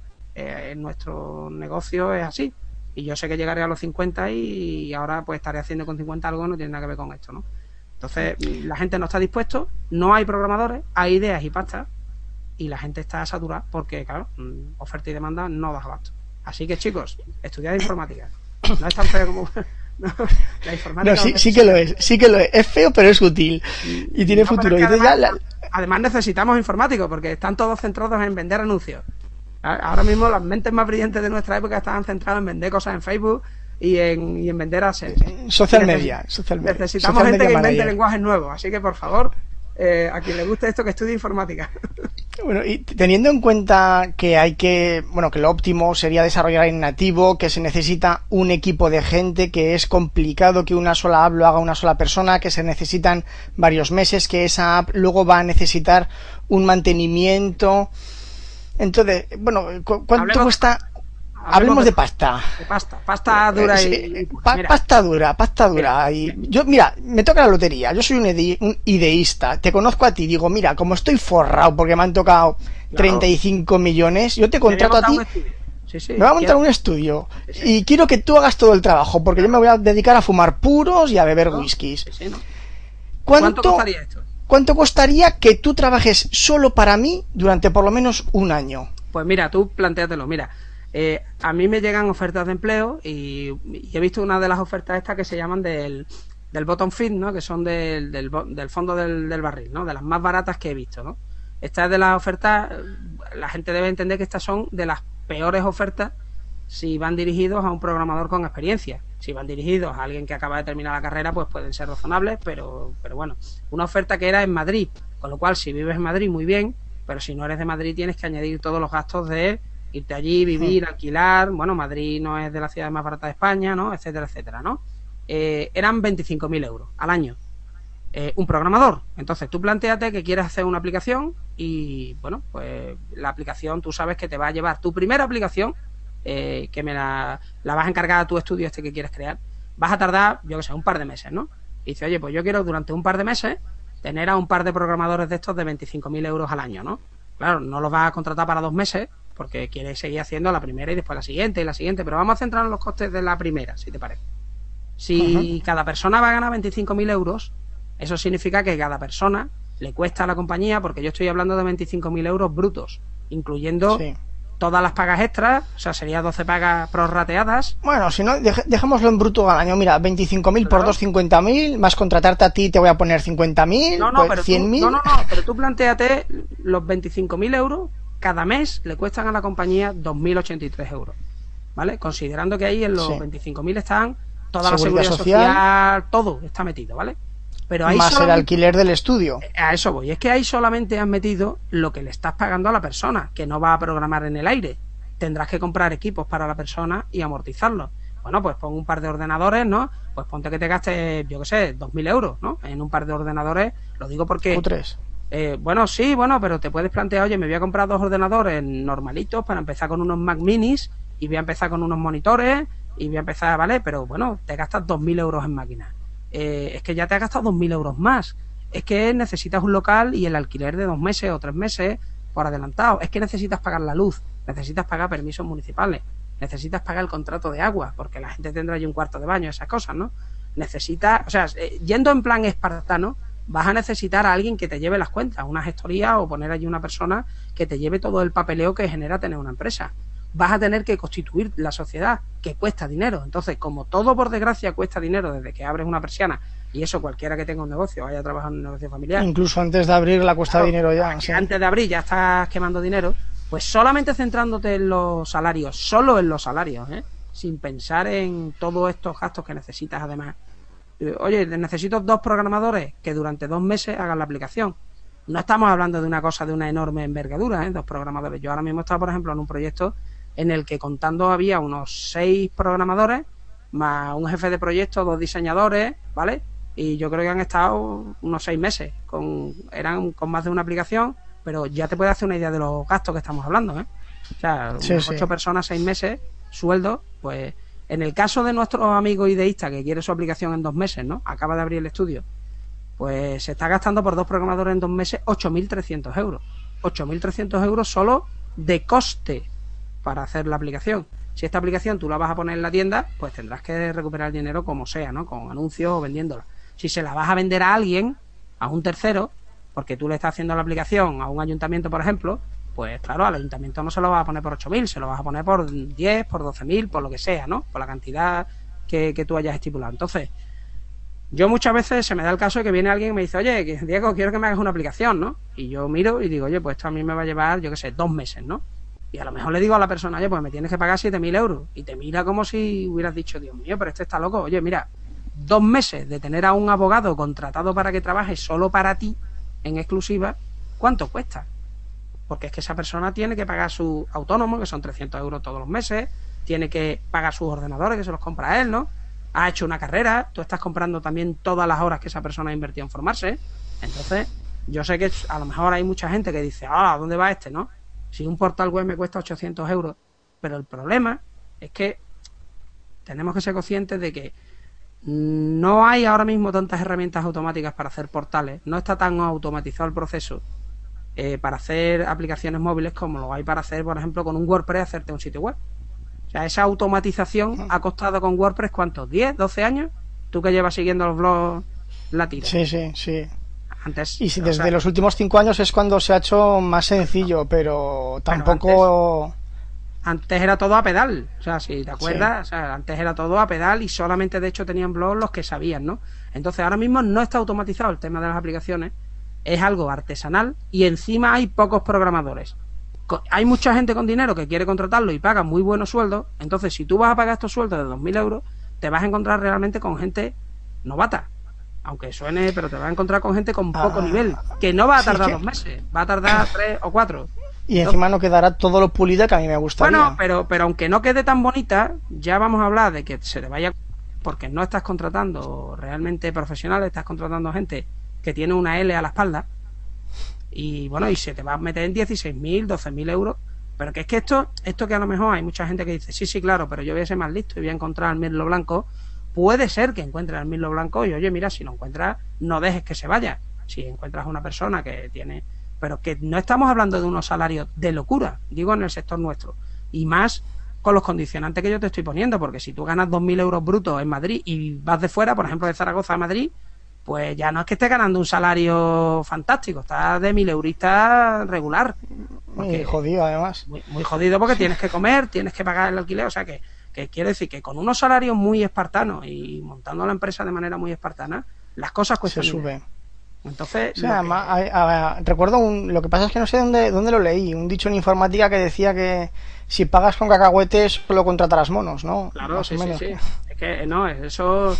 Nuestro negocio es así. Y yo sé que llegaré a los 50 y ahora pues estaré haciendo con 50 algo, no tiene nada que ver con esto, ¿no? Entonces la gente no está dispuesto, no hay programadores, hay ideas y pasta y la gente está saturada porque, claro, oferta y demanda no das abasto. Así que, chicos, estudiad informática. No es tan feo La informática No, sí que lo es, sí que lo es. Es feo, pero es útil. Y tiene futuro. Y además necesitamos informáticos, porque están todos centrados en vender anuncios. Ahora mismo las mentes más brillantes de nuestra época estaban centradas en vender cosas en Facebook y en vender AdSense. Social media. Necesitamos gente que invente lenguajes nuevos. Así que, por favor, a quien le guste esto, que estudie informática. Bueno, y teniendo en cuenta que lo óptimo sería desarrollar en nativo, que se necesita un equipo de gente, que es complicado que una sola app lo haga una sola persona, que se necesitan varios meses, que esa app luego va a necesitar un mantenimiento. Entonces, bueno, ¿cuánto cuesta? Hablemos de pasta. De pasta dura pasta dura. Mira. Y yo, mira, me toca la lotería. Yo soy un ideísta. Te conozco a ti. Digo, mira, como estoy forrado porque me han tocado 35 millones, yo te contrato a ti. Me voy a montar un estudio. Sí. Y quiero que tú hagas todo el trabajo, porque yo me voy a dedicar a fumar puros y a beber whiskies. ¿No? ¿Cuánto costaría esto? ¿Cuánto costaría que tú trabajes solo para mí durante por lo menos un año? Pues mira, tú plantéatelo. Mira, a mí me llegan ofertas de empleo y he visto una de las ofertas estas que se llaman del bottom feed, ¿no? Que son del fondo del barril, ¿no? De las más baratas que he visto, ¿no? Estas de las ofertas, la gente debe entender que estas son de las peores ofertas si van dirigidos a un programador con experiencia. Si van dirigidos a alguien que acaba de terminar la carrera, pues pueden ser razonables, pero bueno, una oferta que era en Madrid, con lo cual si vives en Madrid, muy bien, pero si no eres de Madrid tienes que añadir todos los gastos de irte allí, vivir, alquilar. Bueno, Madrid no es de las ciudades más baratas de España, ¿no? Etcétera, etcétera, ¿no? Eran 25.000 euros al año. Un programador. Entonces tú plantéate que quieres hacer una aplicación y, bueno, pues la aplicación tú sabes que te va a llevar tu primera aplicación, que me la vas a encargar a tu estudio este que quieres crear. Vas a tardar, yo que sé, un par de meses, ¿no? Y dice, oye, pues yo quiero durante un par de meses tener a un par de programadores de estos de 25.000 euros al año, ¿no? Claro, no los vas a contratar para 2 meses porque quieres seguir haciendo la primera y después la siguiente y la siguiente, pero vamos a centrarnos en los costes de la primera, si te parece. Si cada persona va a ganar 25.000 euros, eso significa que cada persona le cuesta a la compañía, porque yo estoy hablando de 25.000 euros brutos, incluyendo todas las pagas extras, o sea, sería 12 pagas prorrateadas. Bueno, si no, dejémoslo en bruto al año. Mira, 25.000 por 2, 50.000, más contratarte a ti te voy a poner 50.000, pues 100.000. No, pero tú plantéate los 25.000 euros, cada mes le cuestan a la compañía 2.083 euros, ¿vale? Considerando que ahí en los 25.000 están toda la seguridad social, todo está metido, ¿vale? Pero ahí más el alquiler del estudio. A eso voy. Es que ahí solamente has metido lo que le estás pagando a la persona, que no va a programar en el aire. Tendrás que comprar equipos para la persona y amortizarlos. Bueno, pues pon un par de ordenadores, ¿no? Pues ponte que te gastes, yo qué sé, 2.000 euros, ¿no? En un par de ordenadores. Lo digo porque... O 3. Bueno, sí, pero te puedes plantear, oye, me voy a comprar 2 ordenadores normalitos para empezar con unos Mac Minis y voy a empezar con unos monitores y voy a empezar, ¿vale? Pero bueno, te gastas 2.000 euros en máquinas. Es que ya te has gastado 2.000 euros más. Es que necesitas un local y el alquiler de 2 meses o 3 meses por adelantado. Es que necesitas pagar la luz, necesitas pagar permisos municipales, necesitas pagar el contrato de agua, porque la gente tendrá allí un cuarto de baño, esas cosas, ¿no? Necesitas, o sea, yendo en plan espartano, vas a necesitar a alguien que te lleve las cuentas, una gestoría, o poner allí una persona que te lleve todo el papeleo que genera tener una empresa. Vas a tener que constituir la sociedad, que cuesta dinero. Entonces, como todo por desgracia cuesta dinero desde que abres una persiana, y eso cualquiera que tenga un negocio, vaya trabajando en un negocio familiar, incluso antes de abrir la cuesta dinero ya. Sí. Antes de abrir ya estás quemando dinero. Pues solamente centrándote en los salarios, solo en los salarios, sin pensar en todos estos gastos que necesitas además. Oye, necesito 2 programadores que durante 2 meses hagan la aplicación. No estamos hablando de una cosa de una enorme envergadura, 2 programadores. Yo ahora mismo estaba, por ejemplo, en un proyecto en el que contando había unos 6 programadores, más un jefe de proyecto, 2 diseñadores, ¿vale? Y yo creo que han estado unos 6 meses, eran con más de una aplicación, pero ya te puedes hacer una idea de los gastos que estamos hablando, O sea, unas 8 personas, 6 meses, sueldo, pues en el caso de nuestro amigo ideísta que quiere su aplicación en 2 meses, ¿no? Acaba de abrir el estudio, pues se está gastando por 2 programadores en 2 meses 8.300 euros. 8.300 euros solo de coste para hacer la aplicación. Si esta aplicación tú la vas a poner en la tienda, pues tendrás que recuperar el dinero como sea, ¿no? Con anuncios o vendiéndola. Si se la vas a vender a alguien, a un tercero, porque tú le estás haciendo la aplicación a un ayuntamiento, por ejemplo, pues claro, al ayuntamiento no se lo vas a poner por 8.000, se lo vas a poner por 10, por 12.000, por lo que sea, ¿no? Por la cantidad que tú hayas estipulado. Entonces, yo muchas veces se me da el caso de que viene alguien y me dice, oye, Diego, quiero que me hagas una aplicación, ¿no? Y yo miro y digo, oye, pues esto a mí me va a llevar, yo qué sé, 2 meses, ¿no? Y a lo mejor le digo a la persona, oye, pues me tienes que pagar 7.000 euros. Y te mira como si hubieras dicho, Dios mío, pero este está loco. Oye, mira, 2 meses de tener a un abogado contratado para que trabaje solo para ti, en exclusiva, ¿cuánto cuesta? Porque es que esa persona tiene que pagar su autónomo, que son 300 euros todos los meses, tiene que pagar sus ordenadores, que se los compra él, ¿no? Ha hecho una carrera, tú estás comprando también todas las horas que esa persona ha invertido en formarse. Entonces, yo sé que a lo mejor hay mucha gente que dice, ¿a dónde va este, no? Si un portal web me cuesta 800 euros, pero el problema es que tenemos que ser conscientes de que no hay ahora mismo tantas herramientas automáticas para hacer portales, no está tan automatizado el proceso para hacer aplicaciones móviles como lo hay para hacer, por ejemplo, con un WordPress, hacerte un sitio web. O sea, esa automatización ha costado con WordPress, ¿cuántos? ¿10, 12 años? Tú que llevas siguiendo los blogs, la tira. Sí. Antes, y si desde los últimos 5 años es cuando se ha hecho más sencillo, pero tampoco... Antes era todo a pedal, o sea, si te acuerdas, o sea, antes era todo a pedal y solamente de hecho tenían blogs los que sabían, ¿no? Entonces ahora mismo no está automatizado el tema de las aplicaciones, es algo artesanal y encima hay pocos programadores. Hay mucha gente con dinero que quiere contratarlo y paga muy buenos sueldos, entonces si tú vas a pagar estos sueldos de 2.000 euros, te vas a encontrar realmente con gente novata, aunque suene, pero te vas a encontrar con gente con poco nivel, que no va a tardar 2 meses, va a tardar 3 o 4. Y encima no quedará todo lo pulida que a mí me gustaría. Bueno, pero aunque no quede tan bonita, ya vamos a hablar de que se te vaya, porque no estás contratando realmente profesionales, estás contratando gente que tiene una L a la espalda, y bueno, y se te va a meter en 16.000, 12.000 euros, pero que es que esto que a lo mejor hay mucha gente que dice, sí, claro, pero yo voy a ser más listo y voy a encontrar al mirlo blanco. Puede ser que encuentres al mirlo blanco y oye, mira, si lo encuentras, no dejes que se vaya. Si encuentras una persona que tiene... Pero que no estamos hablando de unos salarios de locura, digo, en el sector nuestro, y más con los condicionantes que yo te estoy poniendo, porque si tú ganas 2.000 euros brutos en Madrid y vas de fuera, por ejemplo de Zaragoza a Madrid, pues ya no es que estés ganando un salario fantástico, estás de 1.000 eurista regular. Muy jodido, además. Muy jodido porque tienes que comer, tienes que pagar el alquiler, o sea que quiere decir que con unos salarios muy espartanos y montando la empresa de manera muy espartana, las cosas cuestan. Se sube. Entonces, o sea, recuerdo lo que pasa es que no sé dónde lo leí, un dicho en informática que decía que si pagas con cacahuetes solo contratarás monos, ¿no? Claro, sí. Es que no, eso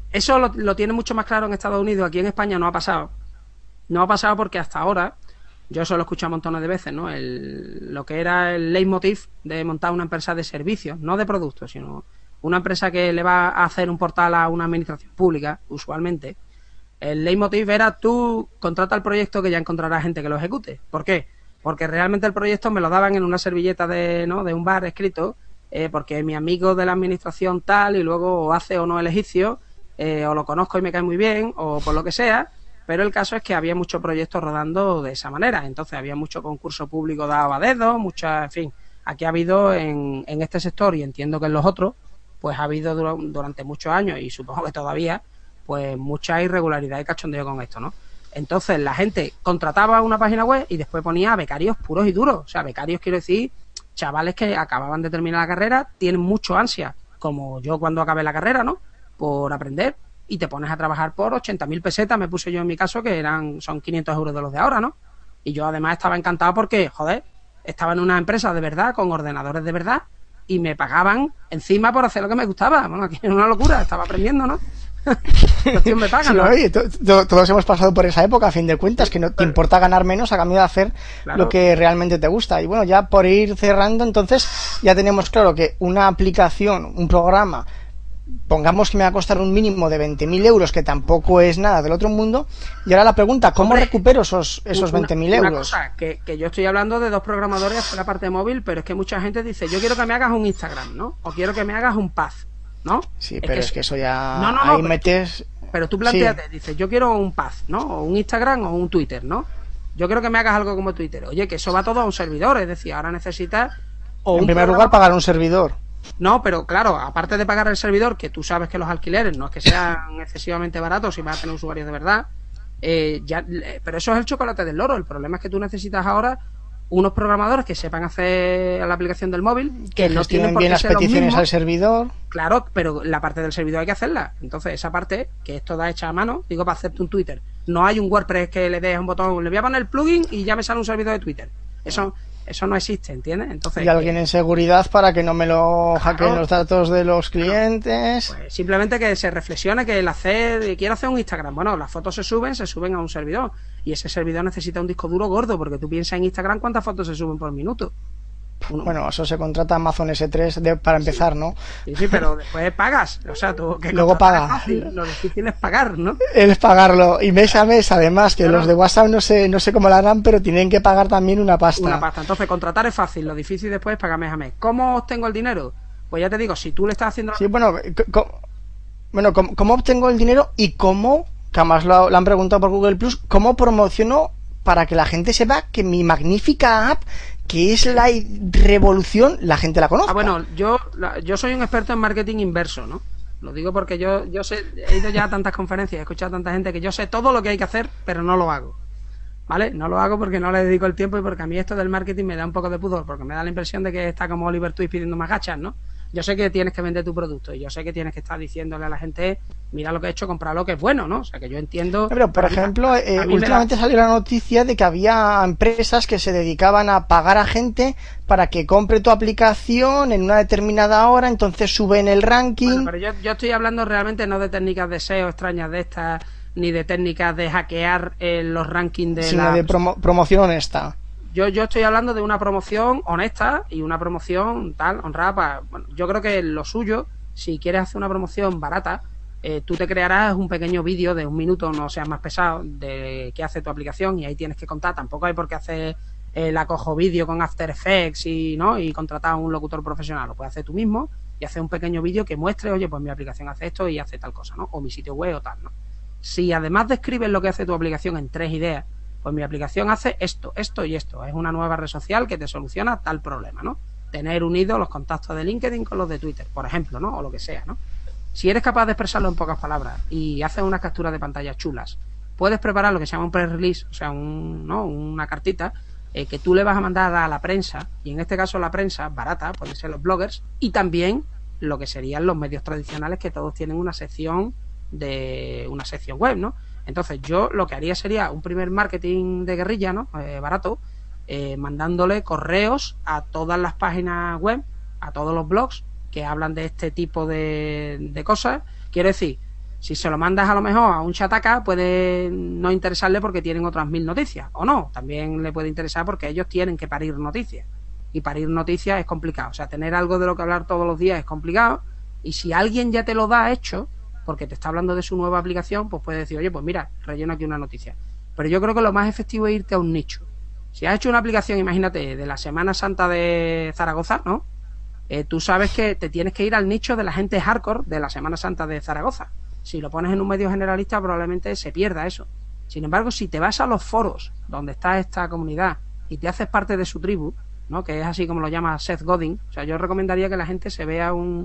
lo tiene mucho más claro en Estados Unidos. Aquí en España no ha pasado. No ha pasado porque hasta ahora, yo eso lo he escuchado montones de veces, ¿no? Lo que era el leitmotiv de montar una empresa de servicios, no de productos, sino una empresa que le va a hacer un portal a una administración pública, usualmente. El leitmotiv era tú contrata el proyecto que ya encontrarás gente que lo ejecute. ¿Por qué? Porque realmente el proyecto me lo daban en una servilleta de un bar escrito, porque mi amigo de la administración tal y luego hace o no el egipcio, o lo conozco y me cae muy bien, o por lo que sea, pero el caso es que había muchos proyectos rodando de esa manera. Entonces había mucho concurso público dado a dedo, en fin, aquí ha habido en este sector y entiendo que en los otros, pues ha habido durante muchos años y supongo que todavía, pues mucha irregularidad y cachondeo con esto, ¿no? Entonces la gente contrataba una página web y después ponía becarios puros y duros. O sea, becarios quiero decir chavales que acababan de terminar la carrera, tienen mucho ansia, como yo cuando acabé la carrera, ¿no? Por aprender, y te pones a trabajar por 80.000 pesetas, me puse yo en mi caso, que son 500 euros de los de ahora, ¿no? Y yo además estaba encantado porque, joder, estaba en una empresa de verdad, con ordenadores de verdad, y me pagaban encima por hacer lo que me gustaba. Bueno, aquí era una locura, estaba aprendiendo, ¿no? Los tíos me pagan, ¿no? Oye, todos hemos pasado por esa época, a fin de cuentas, que no te importa ganar menos a cambio de hacer lo que realmente te gusta. Y bueno, ya por ir cerrando, entonces, ya tenemos claro que una aplicación, un programa, pongamos que me va a costar un mínimo de 20.000 euros, que tampoco es nada del otro mundo. Y ahora la pregunta, ¿cómo recupero esos 20.000 euros? Una cosa, que yo estoy hablando de 2 programadores por la parte móvil, pero es que mucha gente dice, yo quiero que me hagas un Instagram, ¿no? O quiero que me hagas un Path, ¿no? Sí, pero es que eso ya... No, ahí metes... Pero tú planteate, dices, yo quiero un Path, ¿no? O un Instagram o un Twitter, ¿no? Yo quiero que me hagas algo como Twitter. Oye, que eso va todo a un servidor, es decir, ahora necesitas... En primer lugar, pagar un servidor. No, pero claro, aparte de pagar el servidor, que tú sabes que los alquileres no es que sean excesivamente baratos y vas a tener usuarios de verdad, pero eso es el chocolate del loro. El problema es que tú necesitas ahora unos programadores que sepan hacer la aplicación del móvil, que no tienen por bien qué las ser los peticiones mismos. al servidor. Claro, pero la parte del servidor hay que hacerla. Entonces, esa parte, que es toda hecha a mano, digo, para hacerte un Twitter. No hay un WordPress que le des un botón, le voy a poner el plugin y ya me sale un servidor de Twitter. Eso no existe, ¿entiendes? Entonces, Y alguien en seguridad para que no me lo hackeen los datos de los clientes. Pues simplemente que se reflexione que quiero hacer un Instagram. Bueno, las fotos se suben a un servidor. Y ese servidor necesita un disco duro gordo, porque tú piensas en Instagram cuántas fotos se suben por minuto. Bueno, eso se contrata Amazon S3 para empezar, ¿no? Sí, pero después pagas. O sea, tú que luego paga. Fácil, lo difícil es pagar, ¿no? Es pagarlo. Y mes a mes, además, que claro, los de WhatsApp no sé cómo lo harán, pero tienen que pagar también una pasta. Una pasta. Entonces, contratar es fácil. Lo difícil después es pagar mes a mes. ¿Cómo obtengo el dinero? Pues ya te digo, si tú le estás haciendo... Sí, bueno, ¿cómo obtengo el dinero y cómo, que además lo han preguntado por Google Plus, cómo promociono para que la gente sepa que mi magnífica app, que es la revolución, la gente la conozca? Bueno, yo soy un experto en marketing inverso, ¿no? Lo digo porque yo sé, he ido ya a tantas conferencias, he escuchado a tanta gente que yo sé todo lo que hay que hacer, pero no lo hago. ¿Vale? No lo hago porque no le dedico el tiempo y porque a mí esto del marketing me da un poco de pudor, porque me da la impresión de que está como Oliver Twist pidiendo más gachas, ¿no? Yo sé que tienes que vender tu producto y yo sé que tienes que estar diciéndole a la gente, mira lo que he hecho, comprarlo, que es bueno, ¿no? O sea, que yo entiendo... Pero, por ejemplo, últimamente salió la noticia de que había empresas que se dedicaban a pagar a gente para que compre tu aplicación en una determinada hora, entonces suben el ranking... Bueno, pero yo estoy hablando realmente no de técnicas de SEO extrañas de estas, ni de técnicas de hackear los rankings de sino de promoción honesta. Yo estoy hablando de una promoción honesta y una promoción tal, honrada. Bueno, yo creo que lo suyo, si quieres hacer una promoción barata, tú te crearás un pequeño vídeo de 1 minuto, no seas más pesado, de qué hace tu aplicación y ahí tienes que contar. Tampoco hay por qué hacer el acojo vídeo con After Effects y contratar a un locutor profesional. Lo puedes hacer tú mismo y hacer un pequeño vídeo que muestre, oye, pues mi aplicación hace esto y hace tal cosa, ¿no? O mi sitio web o tal, ¿no? Si además describes lo que hace tu aplicación en 3 ideas, pues mi aplicación hace esto, esto y esto. Es una nueva red social que te soluciona tal problema, ¿no? Tener unidos los contactos de LinkedIn con los de Twitter, por ejemplo, ¿no? O lo que sea, ¿no? Si eres capaz de expresarlo en pocas palabras y haces unas capturas de pantalla chulas, puedes preparar lo que se llama un press release, o sea, una cartita que tú le vas a mandar a la prensa, y en este caso la prensa barata, pueden ser los bloggers, y también lo que serían los medios tradicionales, que todos tienen una sección web, ¿no? Entonces yo lo que haría sería un primer marketing de guerrilla, ¿no? Barato, mandándole correos a todas las páginas web, a todos los blogs que hablan de este tipo de cosas. Quiero decir, si se lo mandas a lo mejor a un chataca, puede no interesarle porque tienen otras 1000 noticias, o no, también le puede interesar porque ellos tienen que parir noticias, y parir noticias es complicado, o sea, tener algo de lo que hablar todos los días es complicado, y si alguien ya te lo da hecho porque te está hablando de su nueva aplicación, pues puedes decir, oye, pues mira, relleno aquí una noticia. Pero yo creo que lo más efectivo es irte a un nicho. Si has hecho una aplicación, imagínate, de la Semana Santa de Zaragoza, ¿no? Tú sabes que te tienes que ir al nicho de la gente hardcore de la Semana Santa de Zaragoza. Si lo pones en un medio generalista, probablemente se pierda eso. Sin embargo, si te vas a los foros donde está esta comunidad y te haces parte de su tribu, ¿no? Que es así como lo llama Seth Godin, o sea, yo recomendaría que la gente se vea un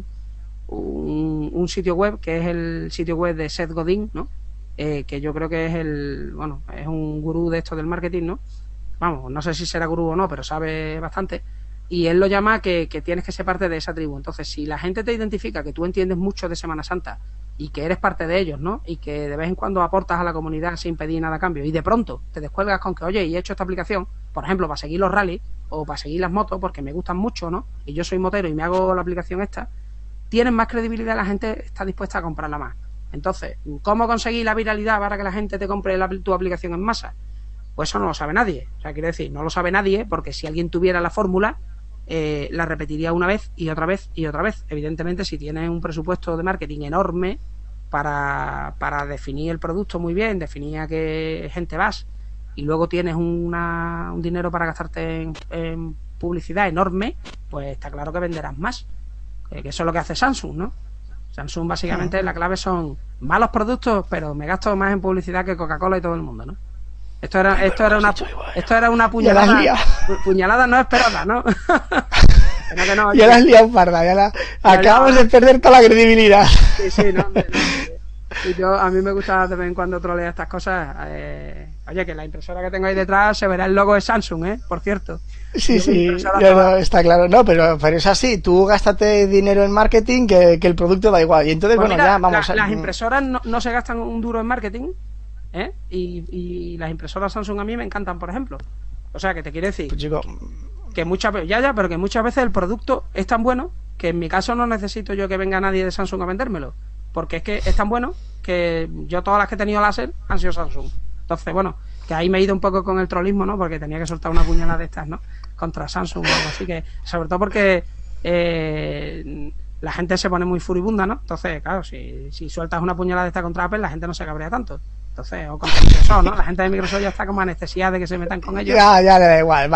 sitio web que es el sitio web de Seth Godin, ¿no? Que yo creo que es es un gurú de esto del marketing, ¿no? Vamos, no sé si será gurú o no, pero sabe bastante, y él lo llama que tienes que ser parte de esa tribu. Entonces, si la gente te identifica que tú entiendes mucho de Semana Santa y que eres parte de ellos, ¿no? Y que de vez en cuando aportas a la comunidad sin pedir nada a cambio, y de pronto te descuelgas con que, oye, y he hecho esta aplicación, por ejemplo, para seguir los rallies o para seguir las motos, porque me gustan mucho, ¿no? Y yo soy motero y me hago la aplicación esta, tienes más credibilidad, la gente está dispuesta a comprarla más. Entonces, ¿cómo conseguir la viralidad para que la gente te compre tu aplicación en masa? Pues eso no lo sabe nadie. O sea, quiero decir, no lo sabe nadie, porque si alguien tuviera la fórmula, la repetiría una vez y otra vez y otra vez. Evidentemente, si tienes un presupuesto de marketing enorme para definir el producto muy bien, definir a qué gente vas, y luego tienes un dinero para gastarte en publicidad enorme, pues está claro que venderás más. Que eso es lo que hace Samsung, ¿no? Samsung básicamente la clave son malos productos, pero me gasto más en publicidad que Coca-Cola y todo el mundo, ¿no? Esto era una puñalada no esperada, ¿no? Ya la has liado parda, acabamos de perder toda la credibilidad. Sí, no. Y a mí me gusta de vez en cuando trolear estas cosas, Oye, que la impresora que tengo ahí detrás se verá el logo de Samsung, por cierto. Sí, no, está claro. No, pero es así. Tú gástate dinero en marketing que el producto da igual. Y entonces, pues bueno, mira, ya vamos las impresoras no se gastan un duro en marketing, y las impresoras Samsung a mí me encantan, por ejemplo. O sea, que te quiero decir... Pues, chico, que muchas veces, pero que muchas veces el producto es tan bueno que en mi caso no necesito yo que venga nadie de Samsung a vendérmelo, porque es que es tan bueno que yo todas las que he tenido láser han sido Samsung. Entonces, bueno, que ahí me he ido un poco con el trolismo, ¿no? Porque tenía que soltar una puñalada de estas, ¿no? Contra Samsung o algo así, que sobre todo porque la gente se pone muy furibunda, ¿no? Entonces, claro, si sueltas una puñalada de esta contra Apple, la gente no se cabrea tanto. Entonces, o contra Microsoft, ¿no? La gente de Microsoft ya está como anestesiada de que se metan con ellos. Ya le da igual,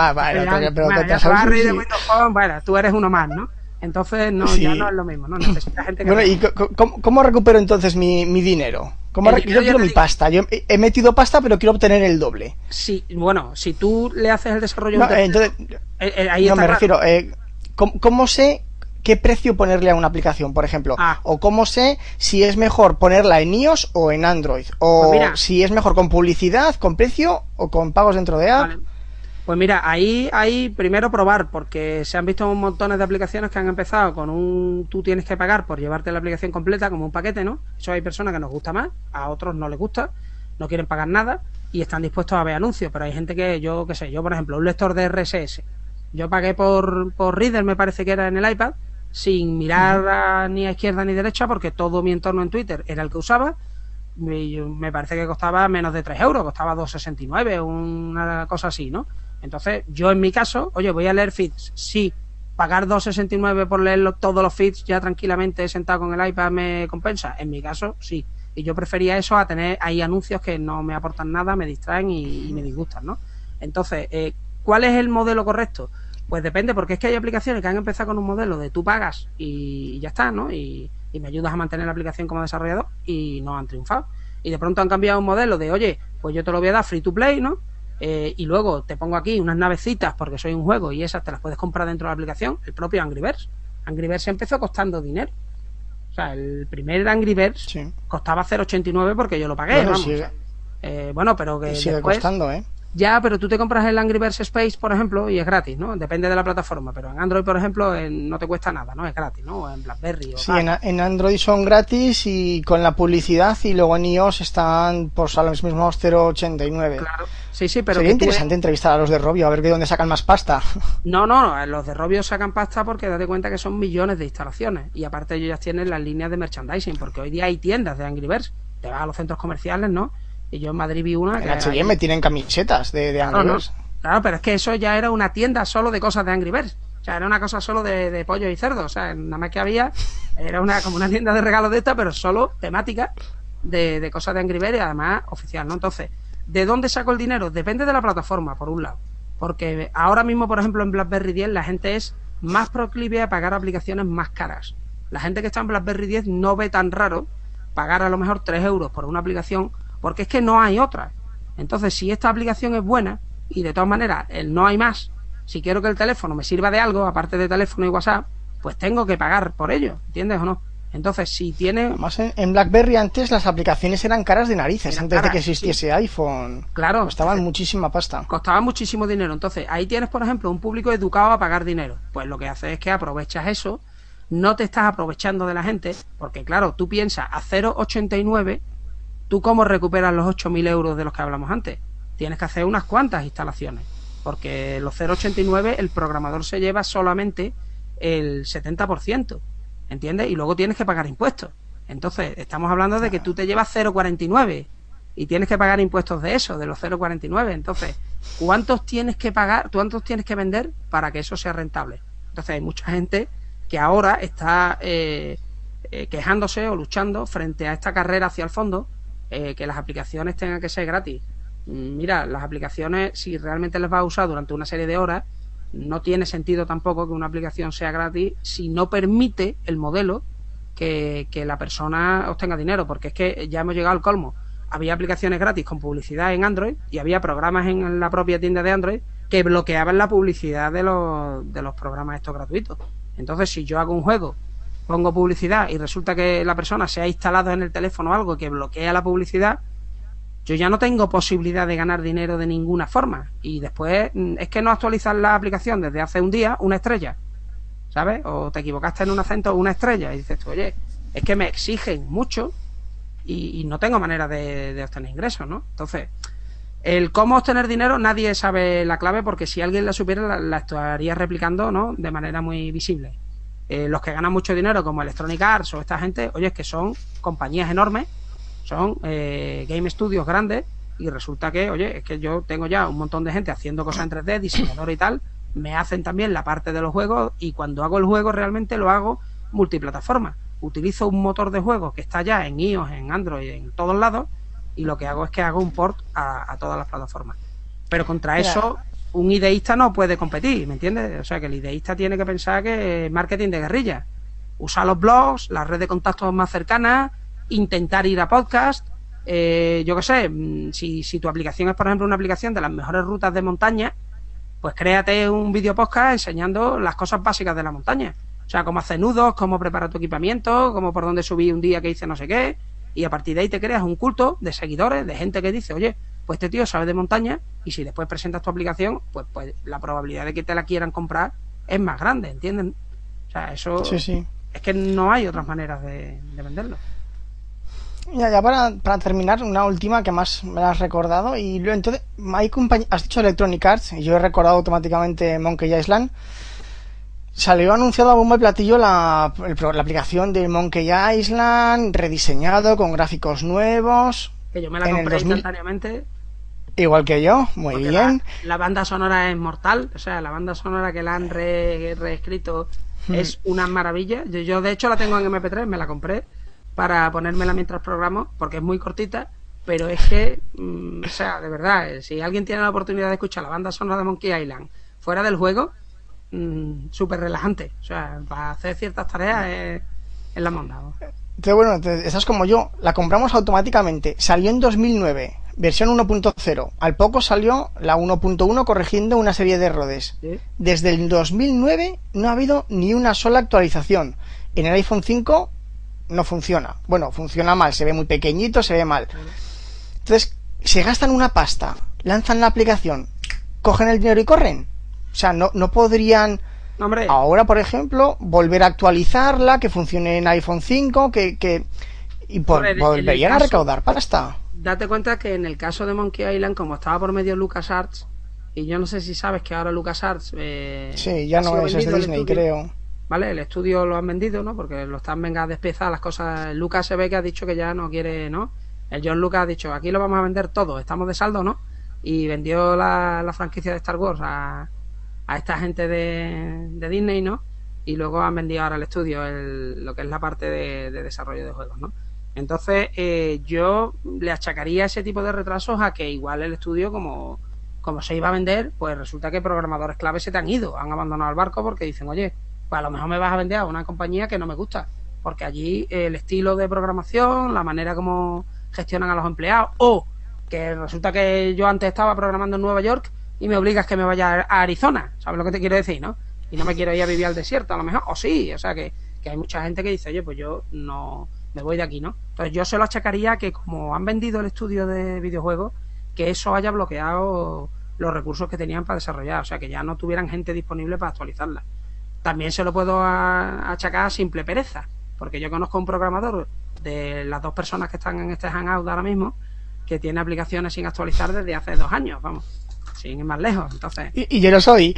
bueno, tú eres uno más, ¿no? Entonces, no, sí. Ya no es lo mismo, ¿no? Necesita gente que... Bueno, ¿y cómo recupero entonces mi dinero? Yo quiero mi pasta. Yo he metido pasta, pero quiero obtener el doble. Sí, bueno, si tú le haces el desarrollo... No, entonces, ahí no, está me claro. refiero... ¿Cómo sé qué precio ponerle a una aplicación, por ejemplo? O cómo sé si es mejor ponerla en iOS o en Android. O pues mira, si es mejor con publicidad, con precio o con pagos dentro de app. Vale. Pues mira, ahí primero probar, porque se han visto un montón de aplicaciones que han empezado con tú tienes que pagar por llevarte la aplicación completa como un paquete, ¿no? Eso hay personas que nos gusta más, a otros no les gusta, no quieren pagar nada y están dispuestos a ver anuncios, pero hay gente que yo por ejemplo, un lector de RSS, yo pagué por Reader, me parece que era en el iPad, sin mirar ni a izquierda ni derecha, porque todo mi entorno en Twitter era el que usaba. Me parece que costaba menos de 3 euros, costaba 2,69, una cosa así, ¿no? Entonces, yo en mi caso, oye, voy a leer feeds. Sí, pagar 2,69 por leer todos los feeds ya tranquilamente sentado con el iPad me compensa. En mi caso, sí. Y yo prefería eso a tener ahí anuncios que no me aportan nada, me distraen y me disgustan, ¿no? Entonces, ¿cuál es el modelo correcto? Pues depende, porque es que hay aplicaciones que han empezado con un modelo de tú pagas y ya está, ¿no? Y me ayudas a mantener la aplicación como desarrollador y no han triunfado. Y de pronto han cambiado un modelo de, oye, pues yo te lo voy a dar free to play, ¿no? Y luego te pongo aquí unas navecitas porque soy un juego y esas te las puedes comprar dentro de la aplicación. El propio Angry Birds. Angry Birds empezó costando dinero. O sea, el primer Angry Birds costaba 0,89 porque yo lo pagué. Bueno, bueno, pero que sigue después... costando, Ya, pero tú te compras el Angry Birds Space, por ejemplo, y es gratis, ¿no? Depende de la plataforma, pero en Android, por ejemplo, no te cuesta nada, ¿no? Es gratis, ¿no? O en BlackBerry. Sí, en Android son gratis y con la publicidad, y luego en iOS están por los mismos 0,89. Claro, sí, pero... Sería interesante entrevistar a los de Robio, a ver de dónde sacan más pasta. No, los de Robio sacan pasta porque date cuenta que son millones de instalaciones, y aparte ellos ya tienen las líneas de merchandising, porque hoy día hay tiendas de Angry Birds, te vas a los centros comerciales, ¿no? Y yo en Madrid vi una... En H&M tienen camisetas de Angry Birds. Claro, pero es que eso ya era una tienda solo de cosas de Angry Birds. O sea, era una cosa solo de pollo y cerdo. O sea, nada más que había... Era como una tienda de regalos de esta, pero solo temática de cosas de Angry Birds y además oficial, ¿no? Entonces, ¿de dónde saco el dinero? Depende de la plataforma, por un lado. Porque ahora mismo, por ejemplo, en BlackBerry 10 la gente es más proclive a pagar aplicaciones más caras. La gente que está en BlackBerry 10 no ve tan raro pagar a lo mejor 3 euros por una aplicación, porque es que no hay otra. Entonces, si esta aplicación es buena, y de todas maneras, no hay más, si quiero que el teléfono me sirva de algo, aparte de teléfono y WhatsApp, pues tengo que pagar por ello, ¿entiendes o no? Entonces, si tiene... Además, en BlackBerry antes las aplicaciones eran caras de narices, antes de que existiese iPhone. Claro. Costaban muchísima pasta. Costaban muchísimo dinero. Entonces, ahí tienes, por ejemplo, un público educado a pagar dinero. Pues lo que haces es que aprovechas eso, no te estás aprovechando de la gente, porque claro, tú piensas a 0,89... ¿Tú cómo recuperas los 8.000 euros de los que hablamos antes? Tienes que hacer unas cuantas instalaciones, porque los 0,89 el programador se lleva solamente el 70%, ¿entiendes? Y luego tienes que pagar impuestos. Entonces, estamos hablando de que tú te llevas 0,49 y tienes que pagar impuestos de eso, de los 0,49. Entonces, ¿cuántos tienes que pagar, cuántos tienes que vender para que eso sea rentable? Entonces, hay mucha gente que ahora está quejándose o luchando frente a esta carrera hacia el fondo, que las aplicaciones tengan que ser gratis. Mira, las aplicaciones, si realmente las vas a usar durante una serie de horas, no tiene sentido tampoco que una aplicación sea gratis si no permite el modelo que la persona obtenga dinero, porque es que ya hemos llegado al colmo. Había aplicaciones gratis con publicidad en Android y había programas en la propia tienda de Android que bloqueaban la publicidad de los programas estos gratuitos. Entonces, si yo hago un juego, pongo publicidad y resulta que la persona se ha instalado en el teléfono algo que bloquea la publicidad, yo ya no tengo posibilidad de ganar dinero de ninguna forma. Y después es que no actualizas la aplicación desde hace un día, una estrella, ¿sabes? O te equivocaste en un acento, una estrella, y dices tú, oye, es que me exigen mucho y no tengo manera de obtener ingresos, ¿no? Entonces, el cómo obtener dinero, nadie sabe la clave, porque si alguien la supiera, la estaría replicando, ¿no?, de manera muy visible. Los que ganan mucho dinero, como Electronic Arts o esta gente, oye, es que son compañías enormes, son game studios grandes, y resulta que, oye, es que yo tengo ya un montón de gente haciendo cosas en 3D, diseñador y tal, me hacen también la parte de los juegos, y cuando hago el juego realmente lo hago multiplataforma. Utilizo un motor de juego que está ya en iOS, en Android, en todos lados, y lo que hago es que hago un port a todas las plataformas. Pero contra eso un ideísta no puede competir, ¿me entiendes? O sea, que el ideísta tiene que pensar que es marketing de guerrilla. Usar los blogs, las redes de contactos más cercanas, intentar ir a podcast. Yo qué sé, si tu aplicación es, por ejemplo, una aplicación de las mejores rutas de montaña, pues créate un vídeo podcast enseñando las cosas básicas de la montaña. O sea, cómo hacer nudos, cómo preparar tu equipamiento, cómo por dónde subir un día que hice no sé qué, y a partir de ahí te creas un culto de seguidores, de gente que dice, oye, pues este tío sabe de montaña, y si después presentas tu aplicación, pues la probabilidad de que te la quieran comprar es más grande, ¿entienden? O sea, eso Sí. es que no hay otras maneras de venderlo. Ya para terminar, una última que más me la has recordado. Y luego, entonces, has dicho Electronic Arts, y yo he recordado automáticamente Monkey Island. Salió anunciado a bombo y platillo la aplicación de Monkey Island, rediseñado, con gráficos nuevos. Que yo me la compré instantáneamente. Igual que yo, muy bien. La banda sonora es mortal, o sea, la banda sonora que la han reescrito es una maravilla. Yo de hecho la tengo en MP3, me la compré para ponérmela mientras programo, porque es muy cortita, pero es que, o sea, de verdad, si alguien tiene la oportunidad de escuchar la banda sonora de Monkey Island fuera del juego, súper relajante. O sea, para hacer ciertas tareas es la monda, ¿no? Entonces, bueno, estás como yo, la compramos automáticamente. Salió en 2009, versión 1.0. Al poco salió la 1.1 corrigiendo una serie de errores. ¿Sí? Desde el 2009 no ha habido ni una sola actualización. En el iPhone 5 no funciona. Bueno, funciona mal, se ve muy pequeñito, se ve mal. Entonces, se gastan una pasta, lanzan la aplicación, cogen el dinero y corren. O sea, no podrían... Hombre. Ahora, por ejemplo, volver a actualizarla, que funcione en iPhone 5, y volverían a recaudar pasta. Date cuenta que en el caso de Monkey Island, como estaba por medio LucasArts, y yo no sé si sabes que ahora LucasArts... sí, ya no es de Disney, creo. ¿Vale? El estudio lo han vendido, ¿no? Porque lo están venga a despezar las cosas. Lucas se ve que ha dicho que ya no quiere, ¿no? El John Lucas ha dicho, aquí lo vamos a vender todo, estamos de saldo, ¿no? Y vendió la franquicia de Star Wars a esta gente de Disney, ¿no? Y luego han vendido ahora al estudio lo que es la parte de desarrollo de juegos, ¿no? Entonces yo le achacaría ese tipo de retrasos a que igual el estudio, como se iba a vender, pues resulta que programadores clave se te han ido, han abandonado el barco porque dicen, oye, pues a lo mejor me vas a vender a una compañía que no me gusta, porque allí el estilo de programación, la manera como gestionan a los empleados, o que resulta que yo antes estaba programando en Nueva York y me obligas que me vaya a Arizona, ¿sabes lo que te quiero decir, no? Y no me quiero ir a vivir al desierto, a lo mejor, o sí, o sea que hay mucha gente que dice, oye, pues yo no me voy de aquí, ¿no? Entonces yo se lo achacaría que como han vendido el estudio de videojuegos, que eso haya bloqueado los recursos que tenían para desarrollar, o sea que ya no tuvieran gente disponible para actualizarla. También se lo puedo achacar a simple pereza, porque yo conozco un programador de las dos personas que están en este Hangout ahora mismo que tiene aplicaciones sin actualizar desde hace 2 años, vamos, sin ir más lejos. Entonces, y yo lo soy.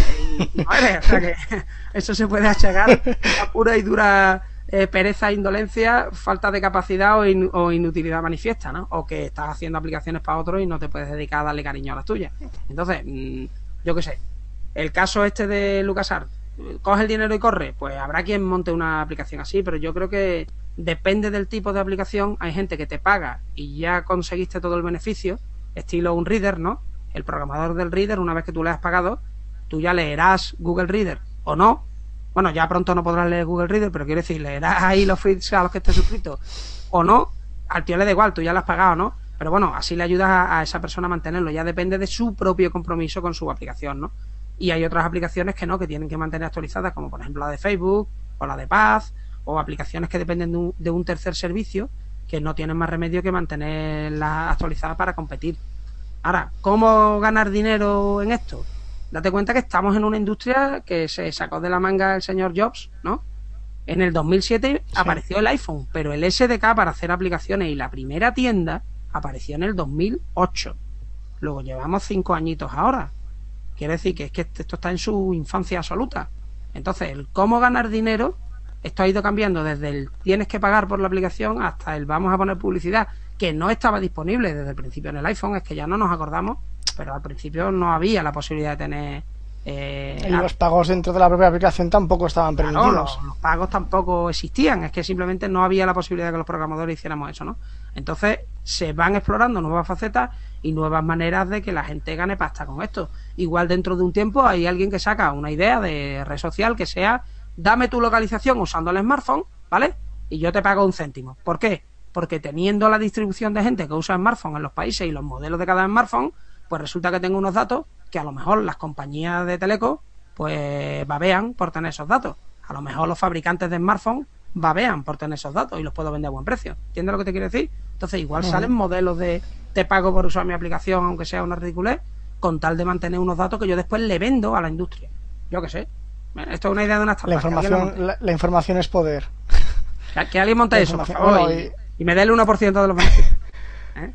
O sea que eso se puede achacar a pura y dura pereza, indolencia, falta de capacidad o inutilidad manifiesta, ¿no? O que estás haciendo aplicaciones para otros y no te puedes dedicar a darle cariño a las tuyas. Entonces, yo qué sé, el caso este de LucasArts, coge el dinero y corre, pues habrá quien monte una aplicación así, pero yo creo que depende del tipo de aplicación. Hay gente que te paga y ya conseguiste todo el beneficio, estilo un Reader, ¿no? El programador del Reader, una vez que tú le has pagado, tú ya leerás Google Reader o no. Bueno, ya pronto no podrás leer Google Reader, pero quiero decir, leerás ahí los feeds a los que estés suscrito o no. Al tío le da igual, tú ya lo has pagado, ¿no? Pero bueno, así le ayudas a esa persona a mantenerlo. Ya depende de su propio compromiso con su aplicación, ¿no? Y hay otras aplicaciones que no, que tienen que mantener actualizadas, como por ejemplo la de Facebook o la de Paz, o aplicaciones que dependen de un tercer servicio, que no tienen más remedio que mantenerlas actualizadas para competir. Ahora, ¿cómo ganar dinero en esto? Date cuenta que estamos en una industria que se sacó de la manga el señor Jobs, ¿no? En el 2007 apareció el iPhone, pero el SDK para hacer aplicaciones y la primera tienda apareció en el 2008. Luego llevamos 5 añitos ahora. Quiere decir que es que esto está en su infancia absoluta. Entonces, el cómo ganar dinero, esto ha ido cambiando desde el tienes que pagar por la aplicación hasta el vamos a poner publicidad, que no estaba disponible desde el principio en el iPhone, es que ya no nos acordamos, pero al principio no había la posibilidad de tener... y los pagos dentro de la propia aplicación tampoco estaban permitidos. Los pagos tampoco existían, es que simplemente no había la posibilidad de que los programadores hiciéramos eso, ¿no? Entonces se van explorando nuevas facetas y nuevas maneras de que la gente gane pasta con esto. Igual dentro de un tiempo hay alguien que saca una idea de red social que sea, dame tu localización usando el smartphone, ¿vale? Y yo te pago 1 céntimo. ¿Por qué? Porque teniendo la distribución de gente que usa smartphone en los países y los modelos de cada smartphone, pues resulta que tengo unos datos que a lo mejor las compañías de teleco pues babean por tener esos datos. A lo mejor los fabricantes de smartphones babean por tener esos datos y los puedo vender a buen precio. ¿Entiendes lo que te quiero decir? Entonces igual salen modelos de te pago por usar mi aplicación aunque sea una ridiculez, con tal de mantener unos datos que yo después le vendo a la industria. Yo qué sé. Esto es una idea de una startup. La información es poder. Que alguien monte eso, por favor, y me dé el 1% de los beneficios. ¿Eh?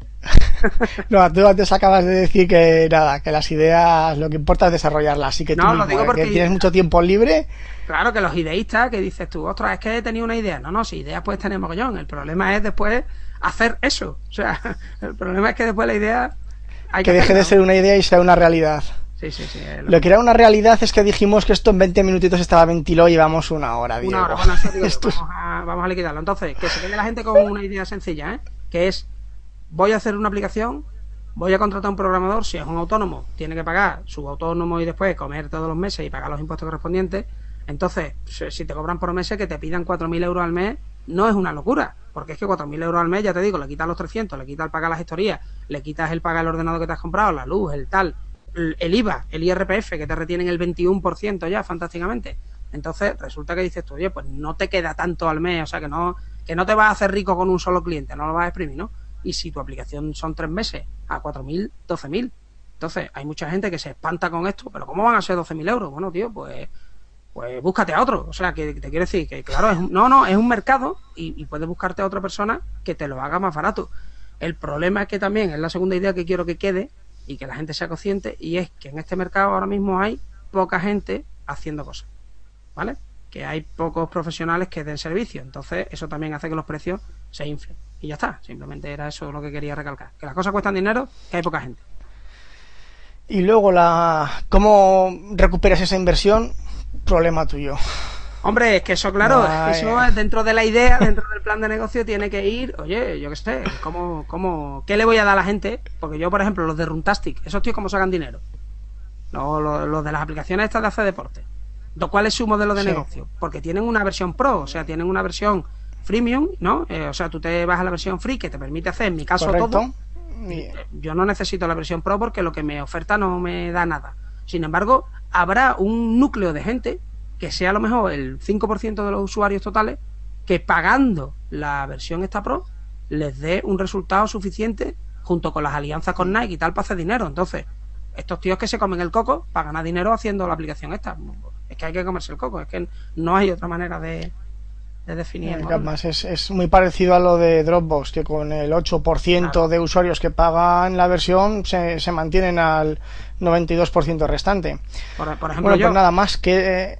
No, tú antes acabas de decir que nada, que las ideas lo que importa es desarrollarlas, así que tú no, mismo, lo digo porque que tienes mucho tiempo libre. Claro, que los ideístas que dices tú, ostras, es que he tenido una idea. No, si ideas puedes tener mogollón. El problema es después hacer eso. O sea, el problema es que después la idea hay que deje de ser una idea y sea una realidad. Sí. Lo que era una realidad es que dijimos que esto en 20 minutitos estaba ventilado y llevamos 1 hora, Diego. 1 hora, bueno, eso digo, vamos a liquidarlo. Entonces, que se quede la gente con una idea sencilla, que es, voy a hacer una aplicación, voy a contratar a un programador, si es un autónomo, tiene que pagar su autónomo y después comer todos los meses y pagar los impuestos correspondientes. Entonces, si te cobran por meses, que te pidan 4.000 euros al mes, no es una locura, porque es que 4.000 euros al mes, ya te digo, le quitas los 300, le quitas el pagar las gestorías, le quitas el pagar el ordenador que te has comprado, la luz, el tal, el IVA, el IRPF, que te retienen el 21% ya, fantásticamente. Entonces, resulta que dices tú, oye, pues no te queda tanto al mes, o sea, que no te vas a hacer rico con un solo cliente, no lo vas a exprimir, ¿no? Y si tu aplicación son 3 meses, a 4.000, 12.000. Entonces, hay mucha gente que se espanta con esto, pero ¿cómo van a ser 12.000 euros? Bueno, tío, pues búscate a otro. O sea, que te quiero decir que, claro, es un mercado y puedes buscarte a otra persona que te lo haga más barato. El problema es que también, es la segunda idea que quiero que quede y que la gente sea consciente, y es que en este mercado ahora mismo hay poca gente haciendo cosas, ¿vale? Que hay pocos profesionales que den servicio. Entonces, eso también hace que los precios se inflen. Y ya está, simplemente era eso lo que quería recalcar. Que las cosas cuestan dinero, que hay poca gente. Y luego, ¿cómo recuperas esa inversión? Problema tuyo. Hombre, es que eso, claro, eso dentro de la idea, dentro del plan de negocio, tiene que ir, oye, yo qué sé, ¿qué le voy a dar a la gente? Porque yo, por ejemplo, los de Runtastic, esos tíos, ¿cómo sacan dinero? Los de las aplicaciones estas de hacer deporte. ¿Cuál es su modelo de negocio? Porque tienen una versión pro, o sea, tienen una versión freemium, ¿no? O sea, tú te vas a la versión free que te permite hacer, en mi caso, correcto, todo. Yo no necesito la versión pro porque lo que me oferta no me da nada. Sin embargo, habrá un núcleo de gente que sea a lo mejor el 5% de los usuarios totales que pagando la versión esta pro les dé un resultado suficiente junto con las alianzas con Nike y tal para hacer dinero. Entonces, estos tíos que se comen el coco para ganar dinero haciendo la aplicación esta. Es que hay que comerse el coco, es que no hay otra manera de definir. Además, es muy parecido a lo de Dropbox, que con el 8% de usuarios que pagan la versión se mantienen al 92% restante. Por ejemplo, bueno, pues nada más que...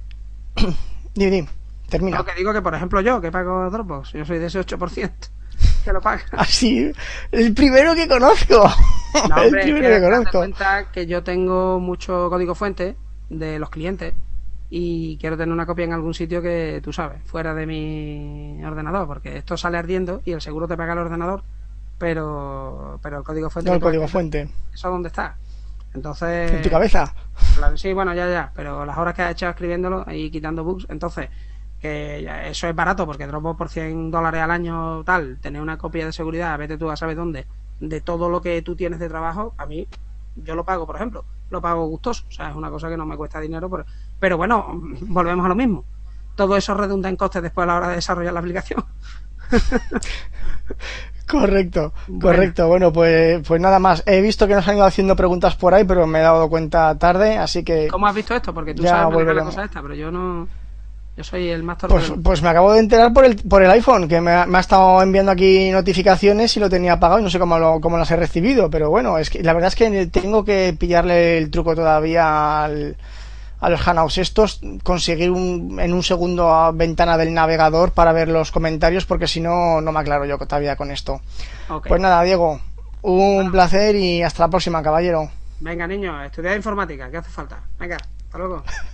termina. Lo que digo que, por ejemplo, yo que pago Dropbox, yo soy de ese 8% que lo paga. Así, el primero que conozco. No, hombre, el primero que conozco. Te cuenta que yo tengo mucho código fuente de los clientes y quiero tener una copia en algún sitio que tú sabes, fuera de mi ordenador, porque esto sale ardiendo y el seguro te paga el ordenador, pero el código fuente... No, el código fuente. ¿Eso dónde está? Entonces... ¿En tu cabeza? Sí, bueno, ya, pero las horas que has hecho escribiéndolo y quitando bugs, entonces, que eso es barato, porque Dropbox por $100 al año, tal, tener una copia de seguridad, vete tú a saber dónde, de todo lo que tú tienes de trabajo, a mí, yo lo pago, por ejemplo, lo pago gustoso, o sea, es una cosa que no me cuesta dinero, pero bueno, volvemos a lo mismo. Todo eso redunda en costes después a la hora de desarrollar la aplicación. Correcto, correcto. Bueno, pues nada más. He visto que nos han ido haciendo preguntas por ahí, pero me he dado cuenta tarde, así que... ¿Cómo has visto esto? Porque tú sabes manejar la cosa esta, pero yo no... Yo soy el más torpe. Pues me acabo de enterar por el iPhone, que me ha estado enviando aquí notificaciones y lo tenía apagado y no sé cómo las he recibido, pero bueno, es que la verdad es que tengo que pillarle el truco todavía a los Hangouts estos, conseguir en un segundo ventana del navegador para ver los comentarios, porque si no, no me aclaro yo todavía con esto. Okay. Pues nada, Diego, un placer y hasta la próxima, caballero. Venga, niño, estudiar informática, ¿qué hace falta? Venga, hasta luego.